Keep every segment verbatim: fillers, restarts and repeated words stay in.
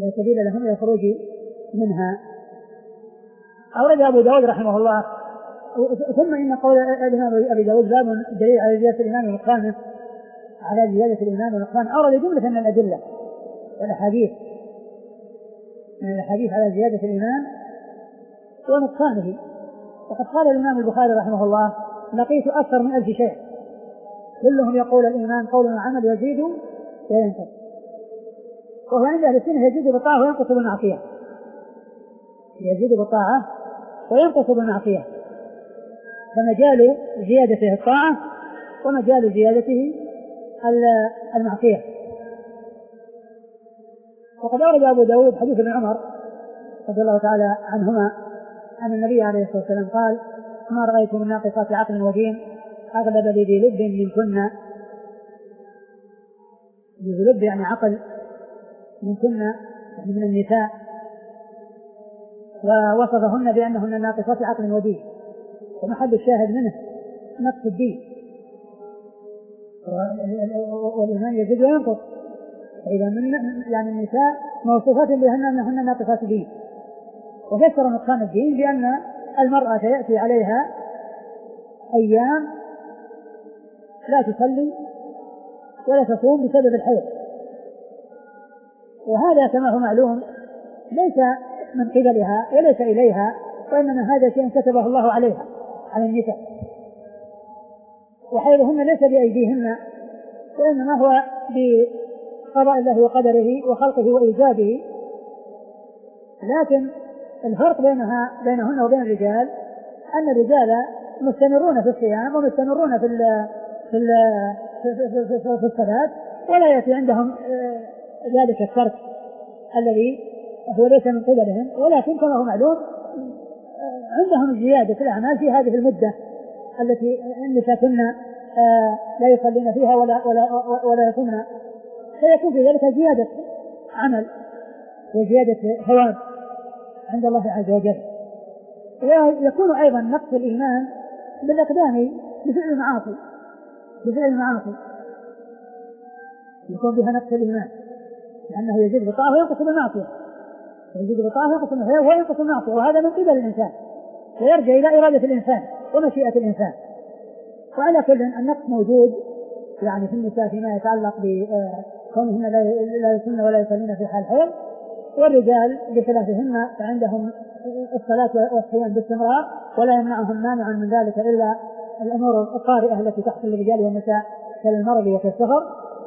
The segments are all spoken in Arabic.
لا سبيل لهم إلى الخروج منها. أورد أبو داود رحمه الله. ثم إن قول الإمام أبي داود باب دليل على زيادة الإيمان ونقصانه، على زيادة الإيمان ونقصانه، أورد جملة من الأدلة والأحاديث من الأحاديث على زيادة الإيمان ونقصانه. وقد قال الإمام البخاري رحمه الله: لقيت أكثر من ألف شيخ كلهم يقول الإيمان قول وعمل يزيد وينقص، وهو عند أهل السنة يزيد بالطاعة وينقص بالمعصية، يزيد بالطاعة وينقص بالمعصية، فمجال زيادته الطاعة ومجال زيادته المعصية. وقد أورد أبو داود حديث ابن عمر رضي الله تعالى عنهما أن النبي عليه الصلاة والسلام قال: ما رأيت من ناقصات عقل ودين أغلب لذي لب منكن، ذي لب يعني عقل، منكن يعني من النساء، ووصفهن بأنهن ناقصات عقل ودين، ومحل الشاهد منه نقص الدين، والإيمان يزيد وينقص. إذا من يعني النساء موصوفات بأنهن أنهن ناقصات دين. وفسر نقصان الدين بأن المرأة يأتي عليها أيام لا تصلي ولا تصوم بسبب الحيض، وهذا كما هو معلوم ليس من قبلها وليس إليها، وإنما هذا شيء كتبه الله عليها على النساء، وحيضهن ليس بأيديهن، وإنما هو بقضاء الله وقدره وخلقه وإيجابه. لكن الفرق بينها بينهن وبين الرجال أن الرجال مستمرون في الصيام ومستمرون في ال في ال في, في, في الصلاة، ولا يأتي عندهم ذلك الترك الذي هو ليس من قبلهم، ولكن كما هو معلوم عندهم زيادة في الأعمال في هذه المدة التي النساء كنا لا يصلين فيها ولا ولا ولا يصومن، فيكون في ذلك زيادة عمل وزيادة ثواب عند الله عز وجل. ويكون أيضا نقص الإيمان بالأقدام بفعل المعاصي، بفعل المعاصي يكون بها نقص الإيمان، لأنه يزيد بالطاعة وينقص بالمعصية، يزيد بالطاعة وينقص بالمعصية، وهذا من قبل الإنسان، ويرجع إلى إرادة الإنسان ومشيئة الإنسان. وعلى كل النقص موجود يعني في النساء فيما يتعلق بكونهن لا يصلين ولا يصلين في حال حيض، والرجال بخلافهن فعندهم الصلاة والصيام باستمرار، ولا يمنعهم مانع من ذلك إلا الأمور الطارئة التي تحصل للرجال والنساء كالمرض وكالسفر،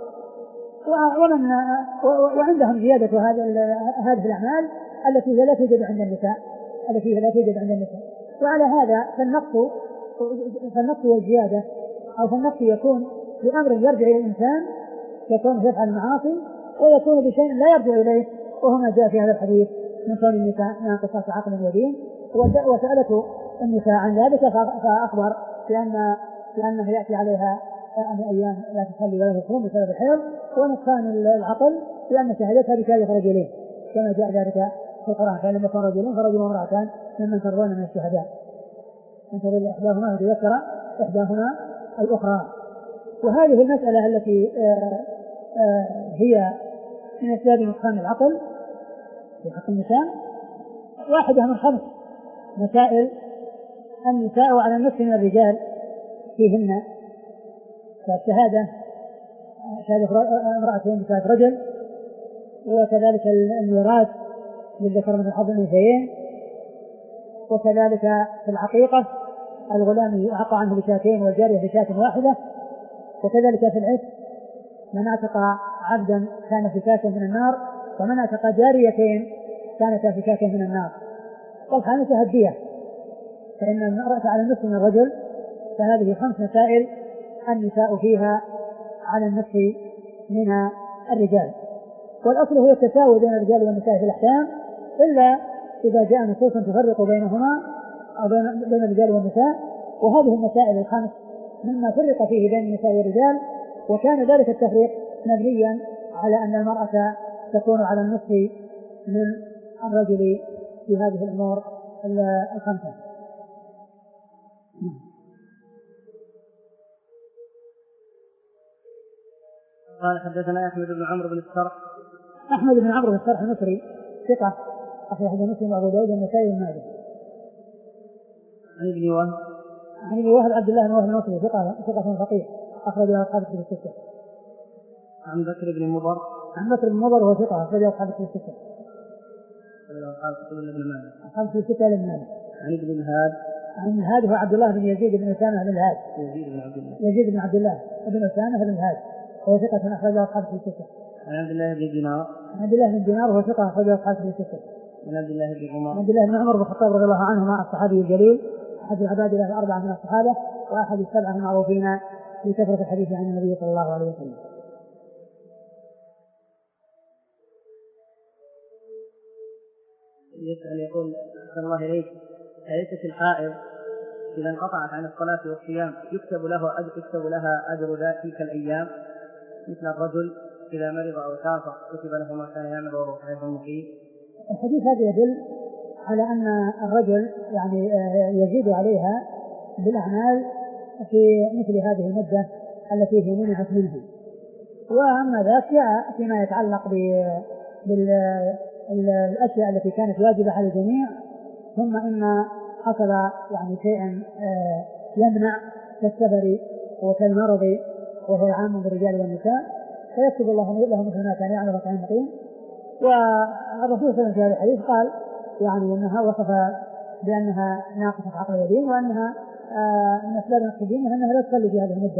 ومن وعندهم زيادة هذه الأعمال التي لا توجد عند النساء التي لا توجد عند النساء. وعلى هذا فالنقص فالنقص والزيادة أو فالنقص يكون بأمر يرجع إلى الإنسان، يكون يفعل المعاصي، ويكون بشيء لا يرجع إليه، وهو ما جاء في هذا الحديث من كون النساء ناقصات عقل ودين. وسألته النساء عن ذلك فأخبر بأن بأنه يأتي عليها أيام لا تصلي ولا تصوم بسبب الحيض، ونقصان العقل لأن شهادتها بشهادة رجلين كما جاء ذلك في القرآن: فلم يكن رجلين فرجل وامرأتان ممن ترضون من الشهداء أن تضل إحداهما وتذكر إحداهما الأخرى. وهذه المسألة التي آآ آآ هي من أسباب نقصان العقل في حق النساء واحدة من خمس مسائل النساء على النصف من الرجال فيهن: فالشهادة شهادة امرأتين بشهادة رجل، وكذلك الميراث للذكر مثل حظ الأنثيين، وكذلك في العقيقة الغلام يعطى عنه بشاتين والجارية بشاة واحدة، وكذلك في العتق من اعتق عبدا كان فكاكا من النار، ومن اعتق جاريتين كانتا فكاكا من النار. والخامسة الدية، فإن المرأة على النصف من الرجل، فهذه خمس مسائل النساء فيها على النصف من الرجال. والأصل هو التساوي بين الرجال والنساء في الأحكام، إلا إذا جاء نصوص تفرق بينهما أو بين الرجال والنساء. وهذه المسائل الخمس مما فرق فيه بين النساء والرجال، وكان ذلك التفريق مبنيا على أن المرأة تكون على النصف من الرجل في هذه الأمور الخمسة. قال: حدثنا أحمد بن عمرو بن السرح أحمد بن عمرو في الشرح المصري ثقة أخرج حديث مسلم وأبو داود والنسائي وابن ماجه. عن ابن وهب عن ابن وهب عبد الله بن وهب المصري ثقة ثقة فقيه أخرج أصحاب الكتب الستة. عن بكر بن مضر عن بكر بن مضر وهو ثقة أخرج أصحاب الكتب الستة. أصحاب الكتب ابن ماجه. أصحاب الكتب الستة لابن ماجه. عن ابن الهاد عن الهاد هو عبد الله بن يزيد بن أسامة بن الهاد. يزيد بن عبد الله يزيد بن عبد الله بن أسامة بن الهاد وهو ثقة أخرج أصحاب الكتب الستة. عن عبد الله بن دينار عن عبد الله بن دينار وهو ثقة أخرج أصحاب الكتب الستة. عن عبد الله بن عمر عن عبد الله بن عمر بن الخطاب رضي الله عنهما الصحابي الجليل أحد العباد له الأربعة من الصحابة وأحد السبعة المعروفين بكثرة الحديث عن النبي صلى الله عليه وسلم. يسأل يقول أحسن الله إليك أليست الحائض إذا انقطعت عن الصلاة والصيام يكتب له أجر يكتب لها أجر ذلك الأيام مثل الرجل إذا مرض أو سافر كتب له ما كان يعمل وهو صحيح مقيم؟ الحديث هذا يدل على أن الرجل يعني يزيد عليها بالأعمال في مثل هذه المدة التي هي منعت منه. وأما ذاك جاء فيما يتعلق بالأشياء التي كانت واجبة على الجميع ثم إن حصل يعني شيء يمنع كالسفر وكالمرض وهو عام بالرجال والنساء فيكتب الله له مثل ما كان يعمل وكان مقيم. والرسول صلى الله عليه وسلم في هذا الحديث قال يعني أنها وصف بأنها ناقصة عقل ودين وأنها من أسباب نقص دينها أنها لا تصلي في هذه المدة.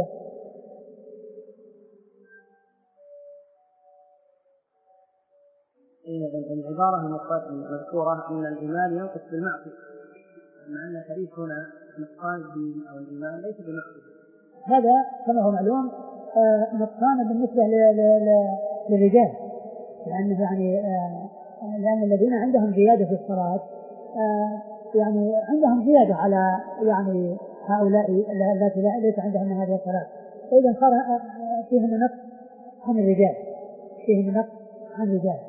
العبارة المذكورة أن الإيمان ينقص بالمعصية مع أن الحديث هنا نقصان الدين أو الإيمان ليس بمعصية. هذا كما هو معلوم نقصان بالنسبة للرجال لأنه يعني لأن الذين عندهم زيادة في الصلاة يعني عندهم زيادة على يعني هؤلاء التي ليس عندهم هذه الصلاة فإذا صار فيهم نقص عن الرجال فيهم نقص عن الرجال.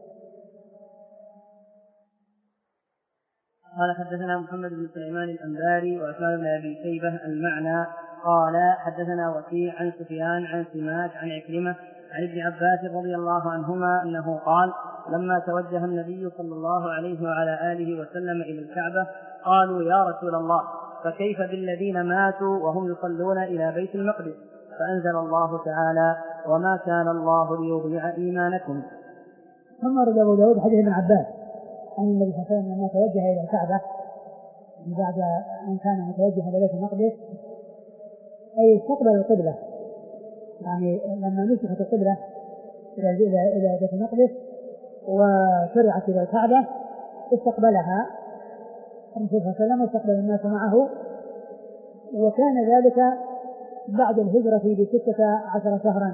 قال حدثنا محمد بن سليمان الأنباري وعثمان بن أبي شيبة المعنى قال حدثنا وكيع عن سفيان عن سماك عن عكرمة عن ابن عباس رضي الله عنهما أنه قال لما توجه النبي صلى الله عليه وعلى آله وسلم إلى الكعبة قالوا يا رسول الله فكيف بالذين ماتوا وهم يصلون إلى بيت المقدس فأنزل الله تعالى وما كان الله ليضيع إيمانكم. ثم رد أبو داود حديث ابن عباس أن النبي صلى الله عليه وسلم لما توجه إلى الكعبة بعد أن كان متوجها إلى بيت المقدس أي استقبل القبلة يعني لما نسخت القبلة إلى إلى بيت المقدس وشرعت إلى الكعبة استقبلها الرسول صلى الله عليه وسلم واستقبل الناس معه وكان ذلك بعد الهجرة بستة عشر شهرا.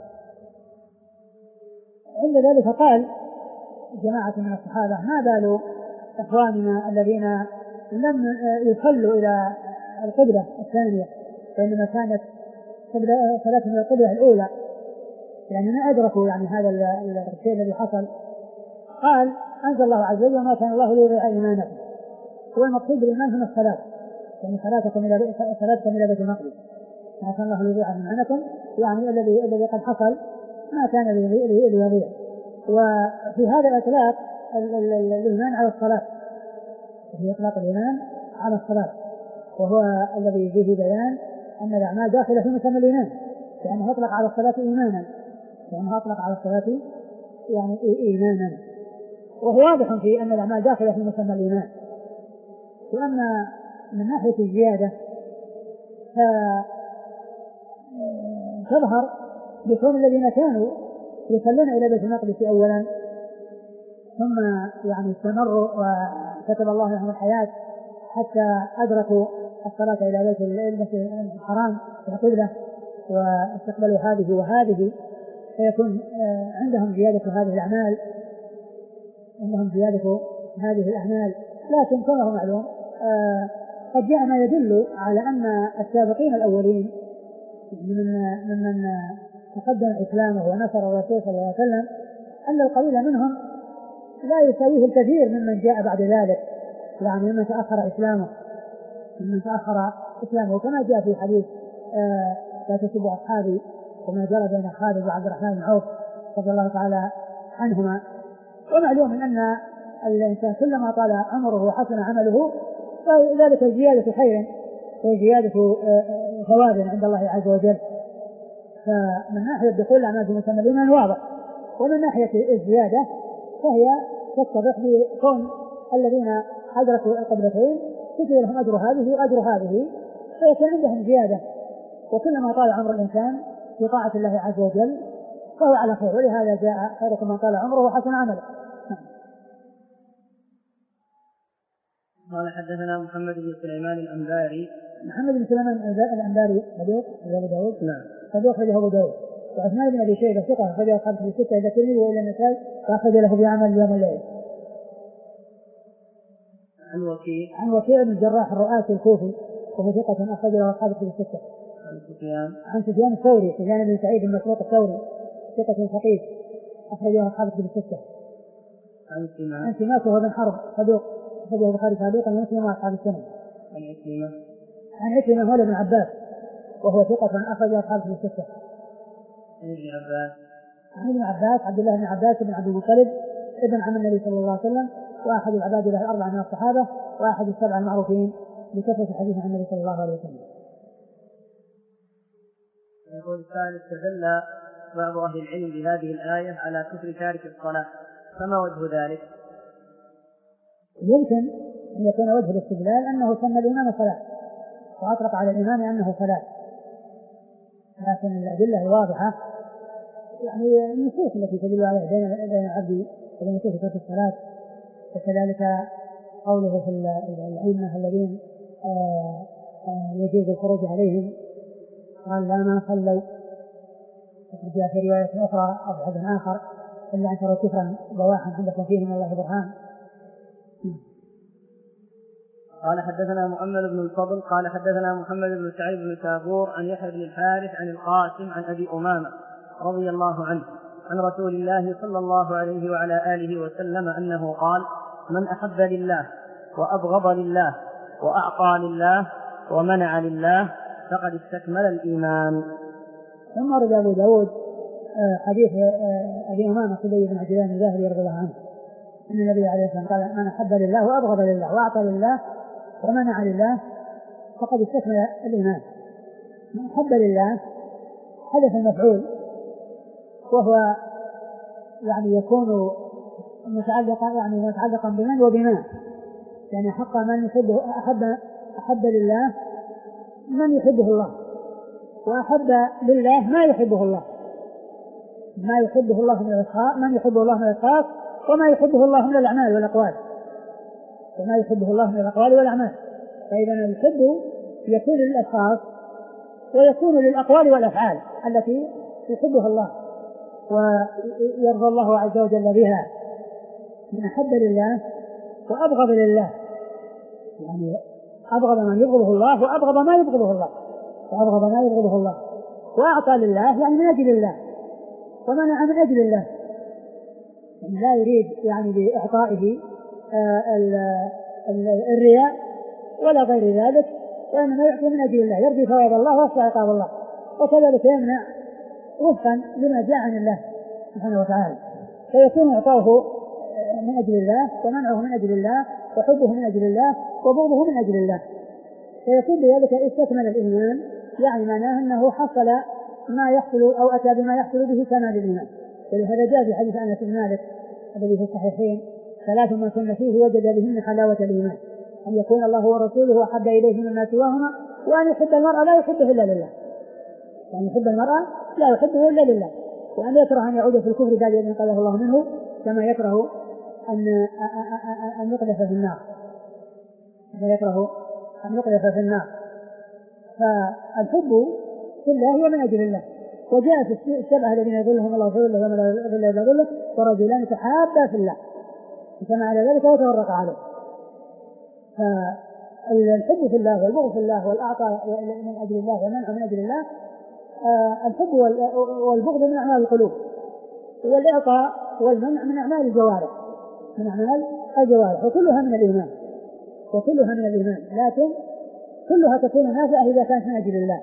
عند ذلك قال جماعة من الصحابة ما بال إخواننا الذين لم يصلوا إلى القبلة الثانية فإنما كانت صلاتهم إلى القبلة الأولى يعني ما أدركوا يعني هذا الشيء الذي حصل. قال أنزل الله عز وجل وما كان الله ليضيع إيمانكم والمقصود بالإيمان هنا الصلاة يعني صلاتكم إلى صلاتكم إلى بيت المقدس ما كان الله ليضيع إيمانكم يعني الذي الذي قد حصل ما كان ليضيع. وفي هذا الإطلاق الإيمان على الصلاة في إطلاق الإيمان على الصلاة وهو الذي فيه بيان أن الأعمال داخلة في مسمى الإيمان لأنه أطلق على الصلاة إيمانا لأنه أطلق على الصلاة يعني إيمانا وهو واضح في أن الأعمال داخلة في مسمى الإيمان. وأما من ناحية الزيادة فتظهر بكون الذين كانوا يصلون إلى بيت المقدس أولا ثم يعني استمروا وكتب الله لهم الحياة حتى أدركوا الصلاة إلى بيت الحرام في القبلة واستقبلوا هذه وهذه فيكون عندهم زيادة هذه الأعمال عندهم زيادة هذه الأعمال. لكن كما هو معلوم قد جاء ما يدل على أن السابقين الأولين من من تقدم إسلامه ونصر الرسول صلى الله عليه وسلم أن القليل منهم لا يساويه الكثير ممن جاء بعد ذلك يعني ممن تأخر إسلامه ممن تأخر إسلامه كما جاء في حديث آه لا تسبوا أصحابي وما جرى بين خالد وعبد الرحمن بن عوف رضي الله تعالى عنهما. ومعلوم أن الإنسان كلما طال عمره وحسن عمله فذلك زيادة خير وزيادة ثواب عند الله عز وجل. فمن ناحية دخول الأعمال في مسمى الإيمان واضح، ومن ناحية الزيادة فهي تتضح بكون الذين أدركوا القبلتين كتب لهم أجر هذه وأجر هذه، فيكون عندهم زيادة. وكلما طال عمر الإنسان في طاعة الله عز وجل فهو على خير، ولهذا جاء خيركم من طال عمره وحسن عمله. قال حدثنا محمد بن سليمان الأنباري. محمد بن سليمان الأنباري صدوق أبو داود. نعم. صدوق أخرجه أبو داود. وعثمان بن أبي شيبة ثقة أخرجه أصحاب في الستة إلى الترمذي وإلى النسائي وأخرج له بعمل اليوم والليل. عن وكيع. عن وكيع بن الجراح الرؤاسي الكوفي وهو ثقة أخرج له أصحاب في الستة. عن سفيان. عن سفيان الثوري سفيان بن سعيد المسروق الثوري ثقة خطيب أخرجه أصحاب في الستة. عن سماك. عن سماك وهو بن حرب صدوق أخرجه البخاري تعليقا ومسلم وأصحاب السنة. عن عكرمة. عن عكرمة مولى بن عباس وهو ثقة أخرج أصحاب في الستة. عن ابن عباس. عن ابن عباس عبد الله بن عباس بن عبد المطلب ابن عم النبي صلى الله عليه وسلم وأحد العباد له الأربعة من الصحابة وأحد السبع المعروفين بكثرة الحديث عن النبي صلى الله عليه وسلم. يقول الثالث: استدل بعض أهل العلم بهذه الآية على كفر تارك الصلاة، فما وجه ذلك؟ يمكن أن يكون وجه الاستدلال أنه سمى الإمام صلاة وأطلق على الإمام أنه صلاة، لكن الأدلة الواضحة يعني النصوص التي تدل عليها بين العبد وبين كفر ترك الصلاة، وكذلك قوله في الأئمة الذين يجوز الخروج عليهم قال لا ما صلوا، جاء في رواية أخرى أو حديث آخر إلا أن تروا كفرا بواحا عندكم فيه من الله برهان. قال حدثنا محمد بن الفضل قال حدثنا محمد بن سعيد بن شابور عن يحيى بن الحارث عن القاسم عن أبي أمامة رضي الله عنه عن رسول الله صلى الله عليه وعلى آله وسلم أنه قال: من أحب لله وأبغض لله وأعطى لله ومنع لله فقد استكمل الإيمان. ثم رد أبو داود حديث أبي أمامة صدي بن عجلان الزاهري رضي الله عنه أن النبي عليه الصلاة والسلام قال: من أحب لله وأبغض لله وأعطى لله ومنع لله فقد استكمل الإيمان. من أحب لله حدث المفعول وهو يعني يكون متعلقا يعني متعلقا بمن وبما، يعني حق من يحبه أحب أحب لله من يحبه الله، وأحب لله ما يحبه الله، ما يحبه الله من الإخلاص من يحبه الله من الإخلاص وما يحبه الله من الأعمال والأقوال وما يحبه الله من الأقوال والأعمال. فإذا الحب يكون للأشخاص ويكون للأقوال والأفعال التي يحبها الله ويرضى الله عز وجل بها. من أحب لله وأبغض لله، يعني أبغض من يبغضه الله وأبغض ما يبغضه الله وأبغض ما يبغضه الله وأعطى لله يعني من أجل الله ومنع من أجل الله، يعني لا يريد يعني بإعطائه الرياء ولا غير ذلك، وإنما يعطي من أجل الله يرجو ثواب الله ويخشى عقاب الله، وكذلك يمنع وفقا لما جاء عن الله سبحانه وتعالى، فيكون إعطاؤه من أجل الله ومنعه من أجل الله وحبه من أجل الله وبغضه من أجل الله، فيكون بذلك استكمل الإيمان، يعني معناه أنه حصل ما يحصل أو أتى بما يحصل به كمال الإيمان. ولهذا جاء في حديث أنس بن مالك الذي في الصحيحين: ثلاث من كن فيه وجد بهن حلاوة الإيمان، أن يكون الله ورسوله أحب إليه مما سواهما، وأن يحب المرء لا يحبه إلا لله، وأن يحب المرء لا يحبه إلا لله، وأن يكره أن يعود في الكفر بعد أن ينقذه الله منه، كما يكره أن أن يقذف في النار كما يكره أن يقذف في النار. فالحب في الله هو من أجل الله. وجاء في السبعة الذين يظلهم الله في ظله يوم لا ظل إلا ظله: ورجلان تحابا في الله كما على ذلك وتفرق عليه. فالحب في الله والبغض في الله والأعطاء من أجل الله والمنع من أجل الله، الحب والبغض من أعمال القلوب، والإعطاء والمنع من أعمال الجوارح من أعمال الجوارح وكلها من الإيمان وكلها من الإيمان لكن كلها تكون نافعة إذا كانت من أجل الله،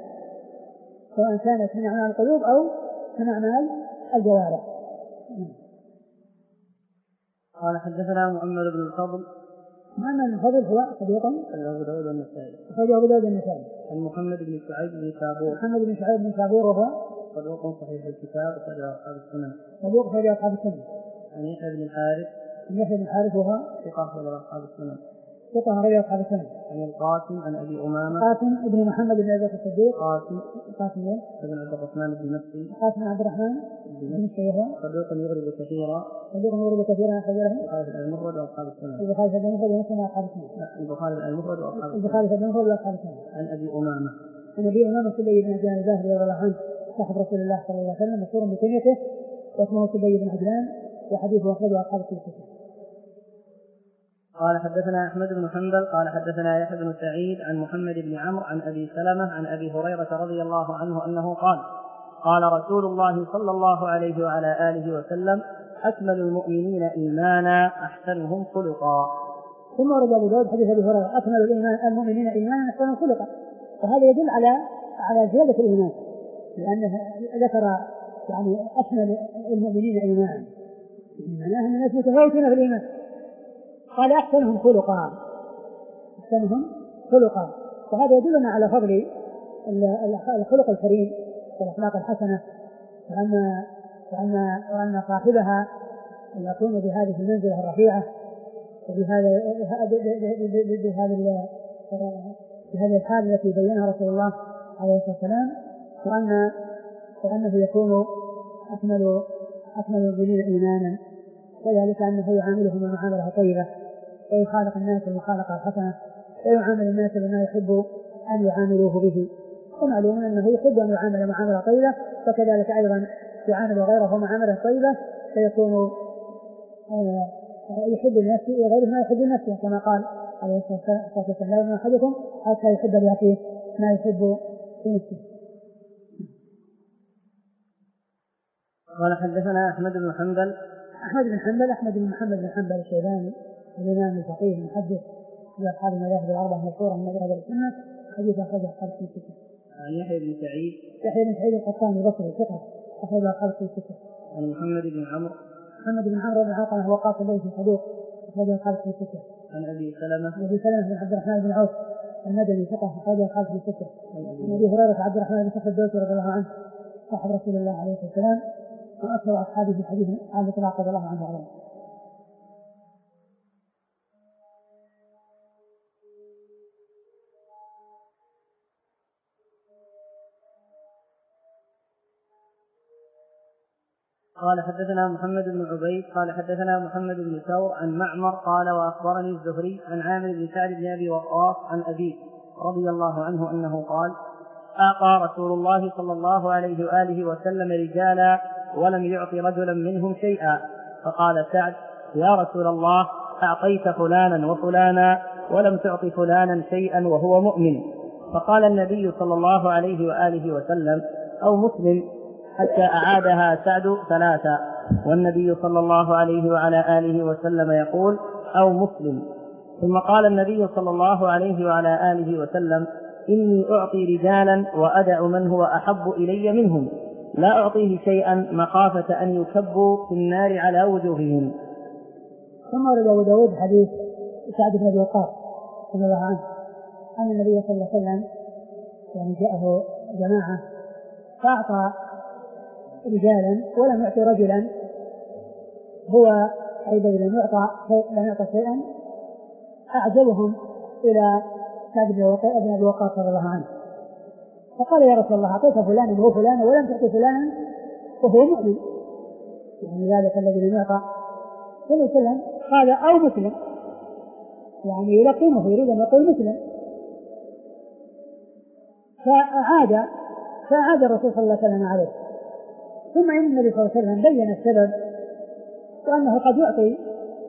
سواء كانت من أعمال القلوب أو من أعمال الجوارح. قال حدثنا محمد بن الفضل. محمد بن الفضل هو صديق أبو داود والنسائي. أبو داود والنسائي. عن محمد بن شعيب بن شابور. محمد بن شعيب بن شابور وهو صدوق صحيح الكتاب وصدق أصحاب السنن. صدوق صحيح أصحاب السنن. عن يحيى بن الحارث. عن يحيى بن الحارث وهو ثقة صدق أصحاب السنن. ثقة صدق أصحاب السنن. عن القاسم عن أبي أمامة. قاسم بن محمد بن أبي الصديق. قاسم. قاسم بن عبد الرحمن بن مسعود. قاسم بن عبد الرحمن بن مسعود. صدوق يغرب كثيرا. صدوق يغرب كثيرا أخرجه البخاري المفرد وأصحاب السنن. البخاري في المفرد ومسلم وأصحاب السنن. البخاري المفرد وأصحاب السنن. البخاري في المفرد وأصحاب السنن. عن أبي أمامة. عن أبي أمامة سلي بن عجلان الباهلي رضي الله عنه صاحب رسول الله صلى الله عليه وسلم مشهور بكنيته واسمه سلي بن عجلان وحديثه أخرجه أصحاب السنن. قال حدثنا أحمد بن حنبل قال حدثنا يحيى بن سعيد عن محمد بن عمرو عن أبي سلمة عن أبي هريرة رضي الله عنه أنه قال قال رسول الله صلى الله عليه وعلى آله وسلم أكمل المؤمنين إيمانا أحسنهم خلقا. ثم ورد أبو داود حديث أبي هريرة أكمل الإيمان المؤمنين إيمانا أحسنهم خلقا، وهذا يدل على على زيادة الإيمان، لأنه ذكر يعني أكمل المؤمنين إيمانا، معناه أن الناس متفاوتون في الإيمان. قال أحسنهم خلقا، أحسنهم خلقا، وهذا يدلنا على فضل الخلق الكريم والأخلاق الحسنة، وأن وأن وأن صاحبها يكون بهذه المنزلة الرفيعة وبهذا بهذا بهذه الحال التي بينها رسول الله عليه الصلاة والسلام، وأن وأنه يكون أكمل أكمل المؤمنين إيمانا، وذلك أنه يعاملهم المعاملة طيبة ويخالق الناس المخالقة الحسنة ويعامل الناس بما يحب أن يعاملوه به، ومعلوم أنه يحب أن يعامل معاملة طيبة، فكذلك أيضا يعامل غيره معاملة طيبة فيكون يحب لنفسه وغيره ما يحب لنفسه، كما قال عليه الصلاة والسلام: لا يؤمن أحدكم حتى يحب لأخيه ما يحب لنفسه. قال حدثنا أحمد بن حنبل. أحمد بن حنبل أحمد بن محمد بن حنبل الشيباني الإمام الفقيه المحدث من أصحاب المذاهب الأربعة المشهورة من مذاهب السنة، حديث أخرجه أصحاب الستة. عن يحيى بن سعيد. يحيى بن سعيد القطان البصري ثقة أخرجه أصحاب الستة. عن محمد بن عمرو. محمد بن عمرو بن علقمة هو قاص الليثي صدوق أخرجه أصحاب الستة. عن أبي سلمة. أبي سلمة بن عبد الرحمن بن عوف المدني ثقة أخرجه أصحاب الستة. عن أبي هريرة عبد الرحمن بن صخر الدوسي رضي الله عنه صاحب رسول الله عليه الصلاة والسلام وأكثر أصحابه في الحديث عن الإطلاق رضي الله عنه وارضاه. قال حدثنا محمد بن عبيد قال حدثنا محمد بن ثور عن معمر قال وأخبرني الزهري عن عامر بن سعد بن أبي وقاص عن أبيه رضي الله عنه أنه قال: آقى رسول الله صلى الله عليه وآله وسلم رجالا ولم يعط رجلا منهم شيئا، فقال سعد: يا رسول الله، أعطيت فلانا وفلانا ولم تعط فلانا شيئا وهو مؤمن. فقال النبي صلى الله عليه وآله وسلم: أو مسلم، حتى أعادها سعد ثلاثا، والنبي صلى الله عليه وعلى آله وسلم يقول: أو مسلم. ثم قال النبي صلى الله عليه وعلى آله وسلم: إني أعطي رجالا وأدع من هو أحب إلي منهم، لا أعطيه شيئا مخافة أن يكبوا في النار على وجوههم. ثم ورد أبو داود حديث سعد بن أبي وقاص رضي الله عنه أن النبي صلى الله عليه وسلم يعني جاءه جماعة فأعطى رجالا ولم يعطي رجلا، هو أيضا لم يعطى لم يعطى شيئا أعجبهم إلى سعد بن أبي وقاص رضي الله عنه، فقال: يا رسول الله، أعطيت فلانا وهو فلانا ولم تعطي فلانا وهو مؤمن، يعني ذلك الذي لم يعطى. صلى الله عليه وسلم قال: أو مسلم، يعني يلقنه يريد أن يقول مسلم. فأعاد فأعاد الرسول صلى الله عليه وسلم عليه. ثم إن النبي صلى الله عليه وسلم بين السبب، وأنه قد يعطي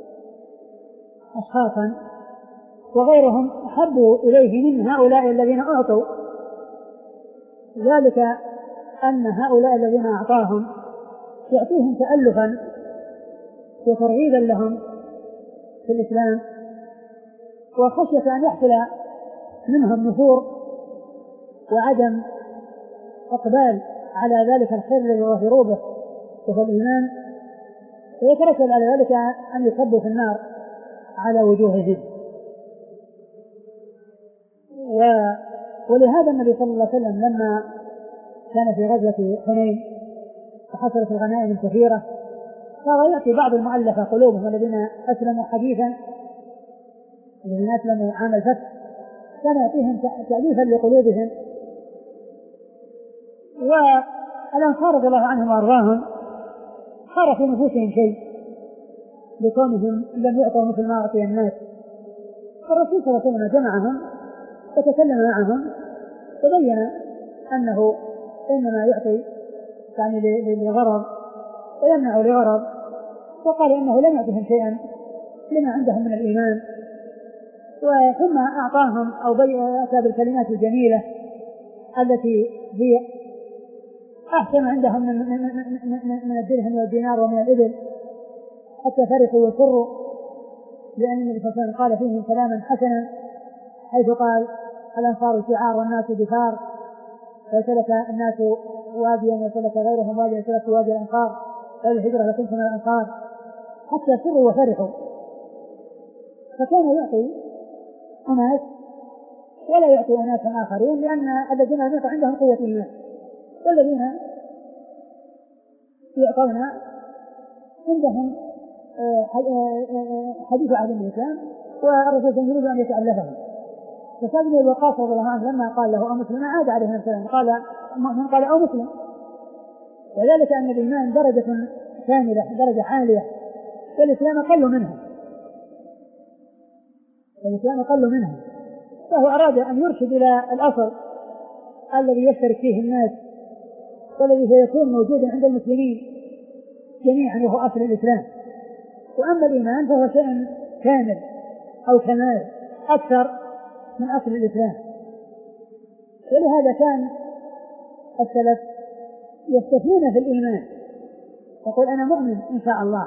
أشخاصا وغيرهم أحبوا إليه من هؤلاء الذين أعطوا، ذلك أن هؤلاء الذين أعطاهم يعطيهم تألفا وترغيبا لهم في الإسلام، وخشية أن يحصل منهم نفور وعدم إقبال على ذلك الخير الذي يظهروا به وهو الإيمان، ويترتب على ذلك أن يكبوا في النار على وجوههم. و... ولهذا النبي صلى الله عليه وسلم لما كان في غزوة حنين وحصلت الغنائم كثيرة صار يأتي بعض المؤلفة قلوبهم الذين أسلموا حديثا، الذين أسلموا عام الفتح، كان يأتيهم تأليفا لقلوبهم. والأنصار رضي الله عنهم وأرضاهم صار في نفوسهم شيء لكونهم لم يعطوا مثل ما أعطي الناس. الرسول صلى الله عليه وسلم جمعهم وتكلم معهم وبين أنه إنما يعطي يعني لغرض ويمنع لغرض، وقال إنه لم يعطهم شيئا لما عندهم من الإيمان. وثم أعطاهم أو أتى بالكلمات الجميلة التي هي أحسن عندهم من, من, من, من الدرهم والدينار ومن الإبل، حتى فرحوا وسروا، لأن النبي صلى الله عليه وسلم قال فيهم كلاما حسنا حيث قال الأنصار شعار والناس دثار، وسلك الناس واديا وسلك غيرهم واديا وسلك وادي الأنصار، فالهجرة لكنتم من الأنصار، حتى سروا وفرحوا. فكان يعطي أناس ولا يعطي أناس آخرين، لأن الذين لم يكن عندهم قوة إيمان، والذين يعطون عندهم حديث عهد الإسلام والرسول يريد أن يتألفهم. فسعد بن أبي وقاص رضي الله عنه لما قال له أو مسلم عاد عليه السلام قال من قال أو مسلم، وذلك أن الإيمان درجة كاملة درجة عالية، والإسلام أقل منها والإسلام أقل منها فهو أراد أن يرشد إلى الأصل الذي يشترك فيه الناس والذي سيكون موجودا عند المسلمين جميعا، وهو أصل الإسلام. وأما الإيمان فهو شيء كامل أو كمال أكثر من أصل الإسلام. ولهذا كان السلف يستثنون في الإيمان، يقول أنا مؤمن إن شاء الله،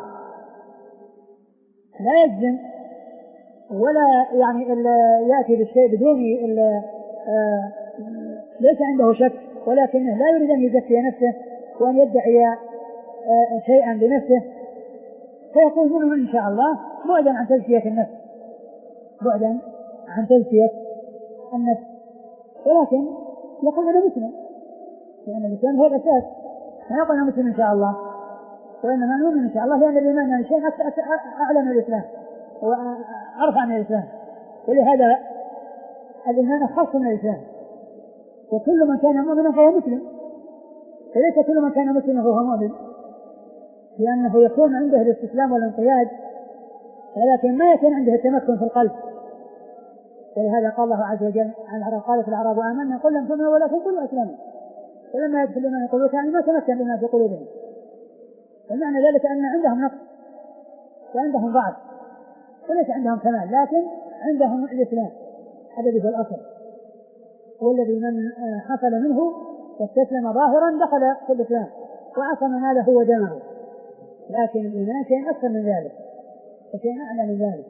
لا يجزم ولا يعني يأتي بالشيء بدون آه ليس عنده شك، ولكنه لا يريد أن يزكي نفسه وأن يدعي آه شيئا بنفسه، فيقول مؤمن إن شاء الله بعدا عن تزكية النفس بعدا عن تزكية النفس ولكن يقول أنا مسلم، لأن الإسلام هو الأساس، ما يقول أنا مسلم إن شاء الله، وإنما نؤمن إن شاء الله، لأن الإيمان يعني شيء أعلى من الإسلام وأرفع من الإسلام، ولهذا الإيمان خاص من الإسلام. وكل من كان مؤمنا فهو مسلم، فليس كل من كان مسلما فهو مؤمن، لأنه يكون عنده الاستسلام والانقياد ولكن ما يكون عنده التمكن في القلب. ولهذا قال الله عز وجل عن العرب قالت الأعراب آمنا قل لم تؤمنوا ولكن قولوا أسلمنا، ولما يدخل الإيمان قلوبهم يعني ما تمكن الإيمان في قلوبهم، ومعنى ذلك أن عندهم نقص وعندهم ضعف وليس عندهم كمال، لكن عندهم الإسلام الذي في الأصل، والذي من حصل منه واستسلم ظاهرا دخل في الإسلام وعصم ماله ودمه. لكن الإيمان شيء أكثر من ذلك وشيء أعلى من ذلك،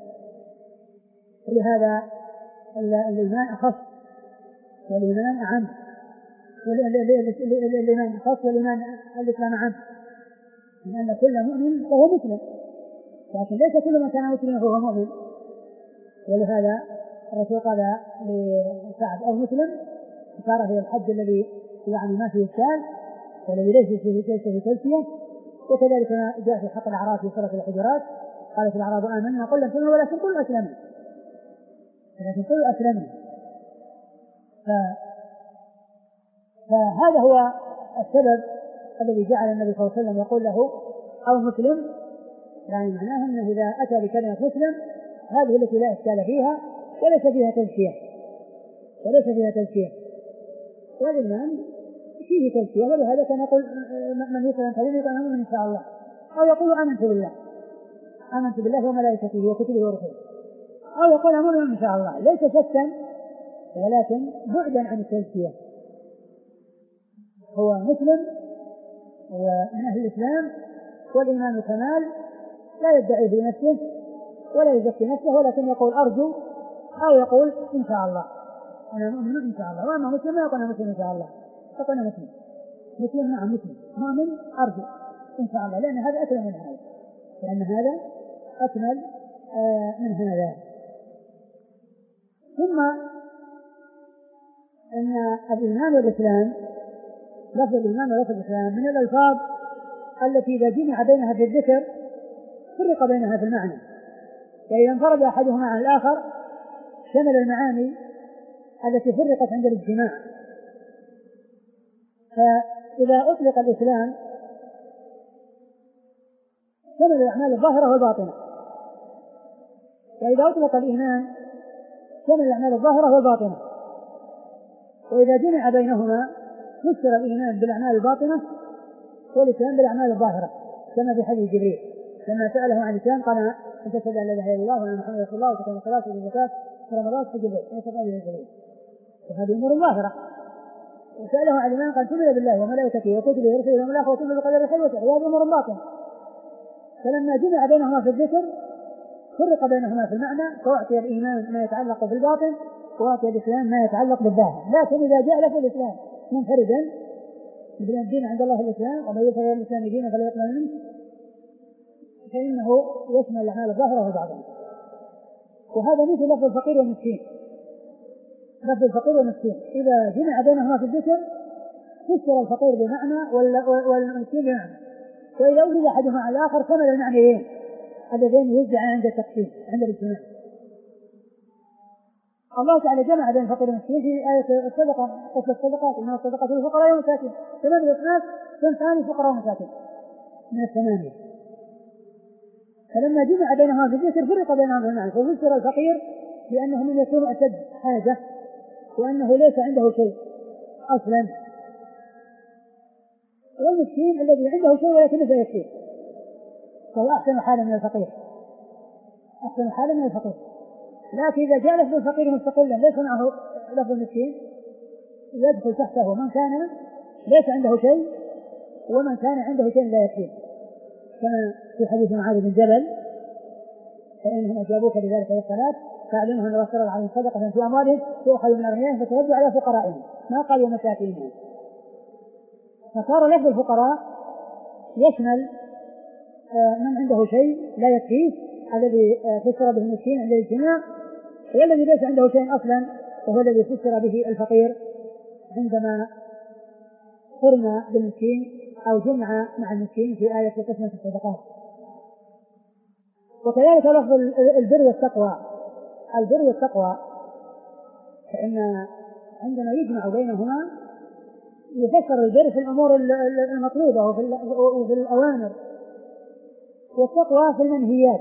ولهذا الإيمان أخص والإيمان أعم، والإيمان أخص والإيمان الإسلام أعم، لأن كل مؤمن فهو مسلم، لكن ليس كل من كان مسلما فهو مؤمن. ولهذا الرسول قال لسعد أو مسلم إشارة إلى الحد الذي يعني ما فيه إشكال والذي ليس فيه ليس فيه تزكية. وكذلك ما جاء في حق الأعراب في سورة الحجرات قالت الأعراب آمنا قل لم تؤمنوا ولكن قولوا أسلمنا ولكن قولوا أسلمنا. فهذا هو السبب الذي جعل النبي صلى الله عليه وسلم يقول له أو مسلم، يعني معناه أنه إذا أتى بكلمة مسلم هذه التي لا إشكال فيها وليس فيها تزكية وليس فيها تزكية والإيمان فيه تزكية. ولهذا كان يقول من يسلم فلم يقول أنا إن شاء الله، أو يقول آمنت بالله آمنت بالله وملائكته وكتبه ورسله، أو يقول آمن إن شاء الله، ليس شكا ولكن بعدا عن التزكية. هو مسلم ومن أهل الإسلام والإيمان كمال، لا يدعي في نفسه ولا يزكي نفسه، ولكن يقول أرجو أو يقول إن شاء الله أنا مؤمن إن شاء الله. وأما مسلم لا يقول أنا مسلم إن شاء الله، يقول أنا مسلم مسلم نعم مسلم مؤمن أرجو إن شاء الله، لأن هذا أكثر من هذا لأن هذا أكمل من هذا. ثم أن الإيمان والإسلام، لفظ الإيمان ولفظ الإسلام من الألفاظ التي إذا جمع بينها في الذكر فرق بينها في المعنى، وإذا انفرد أحدهما عن الآخر شمل المعاني التي فرقت عند الاجتماع. فإذا أطلق الإسلام شمل الأعمال الظاهرة والباطنة، وإذا أطلق الإيمان شمل الأعمال الظاهرة والباطنة، وإذا جمع بينهما فسر الإيمان بالأعمال الباطنة والإسلام بالأعمال الظاهرة، كما في حديث جبريل لما سأله عن الإسلام قال أن تشهد أن لا إله إلا الله وأن محمدا رسول الله وتقيم الصلاة وتؤتي الزكاة في رمضان وتحج البيت أن يستطيع إليه سبيلا، وهذه أمور ظاهرة. وسأله عن الإيمان قال تؤمن بالله وملائكته وكتبه ورسله واليوم الآخر وتؤمن بالقدر خيره وشره، وهذه أمور باطنة. فلما جمع بينهما في الذكر فرق بينهما في المعنى، فأعطي الإيمان ما يتعلق بالباطن وأعطي الإسلام ما يتعلق بالظاهر. لكن إذا جاء لفظ الإسلام منفردا مثل الدين عند الله الإسلام ومن يبتغي غير الإسلام دينا فلا يقبل منه، فإنه يشمل الأعمال الظاهرة والباطنة. وهذا مثل لفظ الفقير والمسكين. لفظ الفقير والمسكين إذا جمع بينهما في الذكر فسر الفقير بمعنى والمسكين بمعنى، وإذا أورد أحدهما على الآخر شمل المعنيين اللذين يوزعان عند التقسيم عند الاجتماع. الله تعالى جمع بين الفقير والمسكين في آية الصدقة، قصة الصدقات إنما الصدقة للفقراء والمساكين، ثمانية أصناف صنفان فقراء ومساكين من الثمانية. فلما جمع بينهما في الذكر فرق بينهما في المعنى، ففسر الفقير بأنه من يكون أشد حاجة وأنه ليس عنده شيء أصلا، والمسكين الذي عنده شيء ولكنه سيكفيه، فهو أحسن حالا من الفقير، أحسن حالا من الفقير. لكن إذا جاء لفظ الفقير مستقلا ليس معه لفظ المسكين يدخل تحته من كان ليس عنده شيء ومن كان عنده شيء لا يكفيه، كما في حديث معاذ بن جبل فإنهم أجابوك لذلك في الصلاة فاعلمهم أن رسول الله عليه صدقة في أموالهم تؤخذ من أغنيائهم فترد على فقرائهم ما قالوا مساكينهم. فصار لفظ الفقراء يشمل من عنده شيء لا يكفيه الذي فسر به المسكين عند الاجتماع، والذي ليس عنده شيء أصلا وهو الذي فسر به الفقير عندما قرن بالمسكين أو جمع مع المسكين في آية قسمة الصدقات. وكذلك لفظ البر والتقوى، البر والتقوى فإن عندما يجمع بينهما يفسر البر في الأمور المطلوبة وفي الأوامر، والتقوى في المنهيات.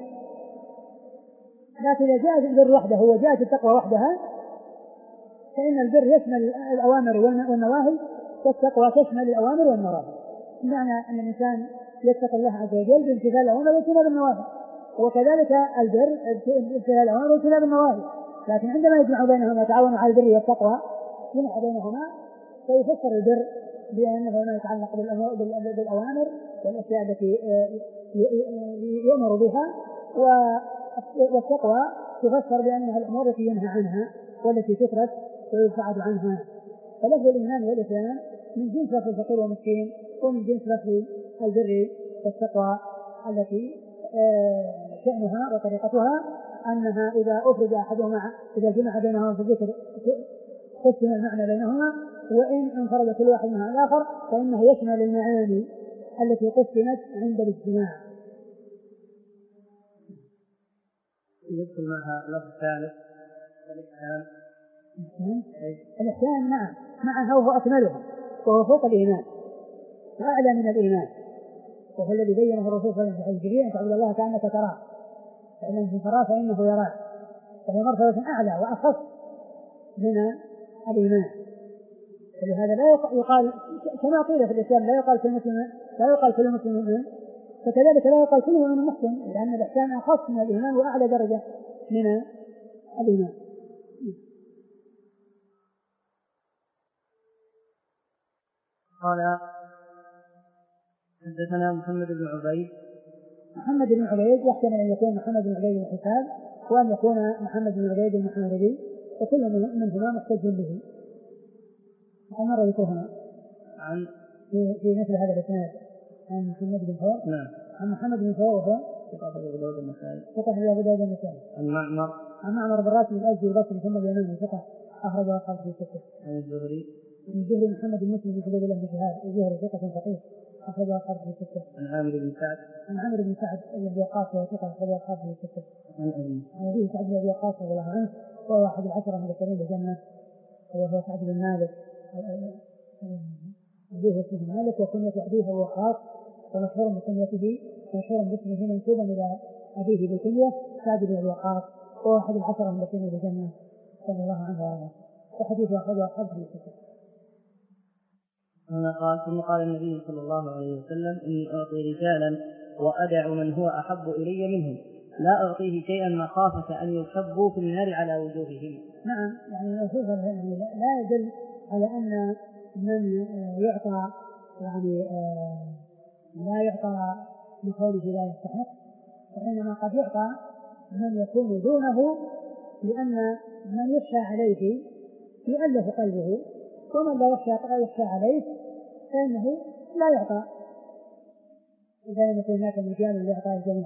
لكن إذا جاءت البر وحده وجاءت التقوى وحدها فإن البر يشمل الأوامر والنواهي والتقوى تشمل الأوامر والنواهي، بمعنى أن الإنسان يتقي الله عز وجل بامتثال الأوامر واجتناب النواهي، وكذلك البر بامتثال الأوامر واجتناب النواهي. لكن عندما يجمع بينهما ويتعاونوا على البر والتقوى جمع بينهما فيفسر البر بأنه ما يتعلق بالأوامر والأشياء التي يؤمر بها، والتقوى تفسر بأنها الأمور التي ينهى عنها والتي تترك ويبتعد عنها. فلفظ الإيمان والإسلام من جنس لفظ الفقير والمسكين ومن جنس لفظ البر والتقوى التي شأنها وطريقتها أنها إذا أفرد أحدهما إذا جمع بينهما في الذكر قسم المعنى بينهما، وإن انفرد كل واحد مع الآخر فإنه يشمل المعاني التي قسمت عند الاجتماع. يدخل معها لفظ ثالث الإحسان. الإحسان نعم معها وهو أكملها وهو فوق الإيمان وأعلى من الإيمان، وهو الذي بينه الرسول صلى الله عليه وسلم أن تعبد الله كأنك تراه فإن لم تراه فإنه يراك، وهي مرتبة أعلى وأخص من الإيمان. ولهذا لا يقال كما قيل في الإسلام لا يقال كل مسلم لا يقال كل مسلم مؤمن، فكذلك لا يقال كل مؤمن محسن، لأن الإحسان أخص من الإيمان وأعلى درجة من الإيمان. قال حدثنا محمد بن عبيد. محمد بن عبيد يحتمل أن يكون محمد بن عبيد بن حساب وأن يكون محمد بن عبيد المحاربي، وكل منهما محتج به. مرة ذكرهما عن في, في مثل هذا الإسناد عن محمد بن فور. نعم. عن محمد بن فور وهو ثقة أبو داود النسائي. ثقة أبو داود النسائي. عن معمر. عن معمر بن راشد الأزدي البصري ثم اليماني ثقة أخرجه أصحاب في الستة. عن الزهري. عن الزهري محمد بن مسلم بن عبيد الله بن شهاب الزهري ثقة صحيح أخرجه أصحاب في الستة. عن عامر بن سعد. عن عامر بن سعد بن وقاص وهو ثقة أخرجه أصحاب في الستة. عن أبي. عن أبي سعد بن أبي وقاص رضي الله عنه وهو أحد العشرة المبشرين بالجنة وهو سعد بن مالك أبوه اسمه مالك وكنية أبيه هو وقاص ومشهور بكنيته مشهور باسمه منسوبا إلى أبيه بالكنية سعد بن أبي وقاص وهو أحد العشرة المبشرين بالجنة رضي الله عنه وعنه وحديثه أخرجه أصحاب في الستة. هنا قال ثم قال النبي صلى الله عليه وسلم إني أعطي رجالا وأدع من هو أحب إلي منهم لا أعطيه شيئا مخافة أن يكبوا في النار على وجوههم. نعم يعني لا يدل على أن من يعطى يعني لا يعطى لكونه لا يستحق وإنما قد يعطى من يكون دونه لأن من يخشى عليه يؤلف قلبه ومن لا يخشى عليه فإنه لا يعطى إذا لم يكن هناك مجال لإعطاء الجميع.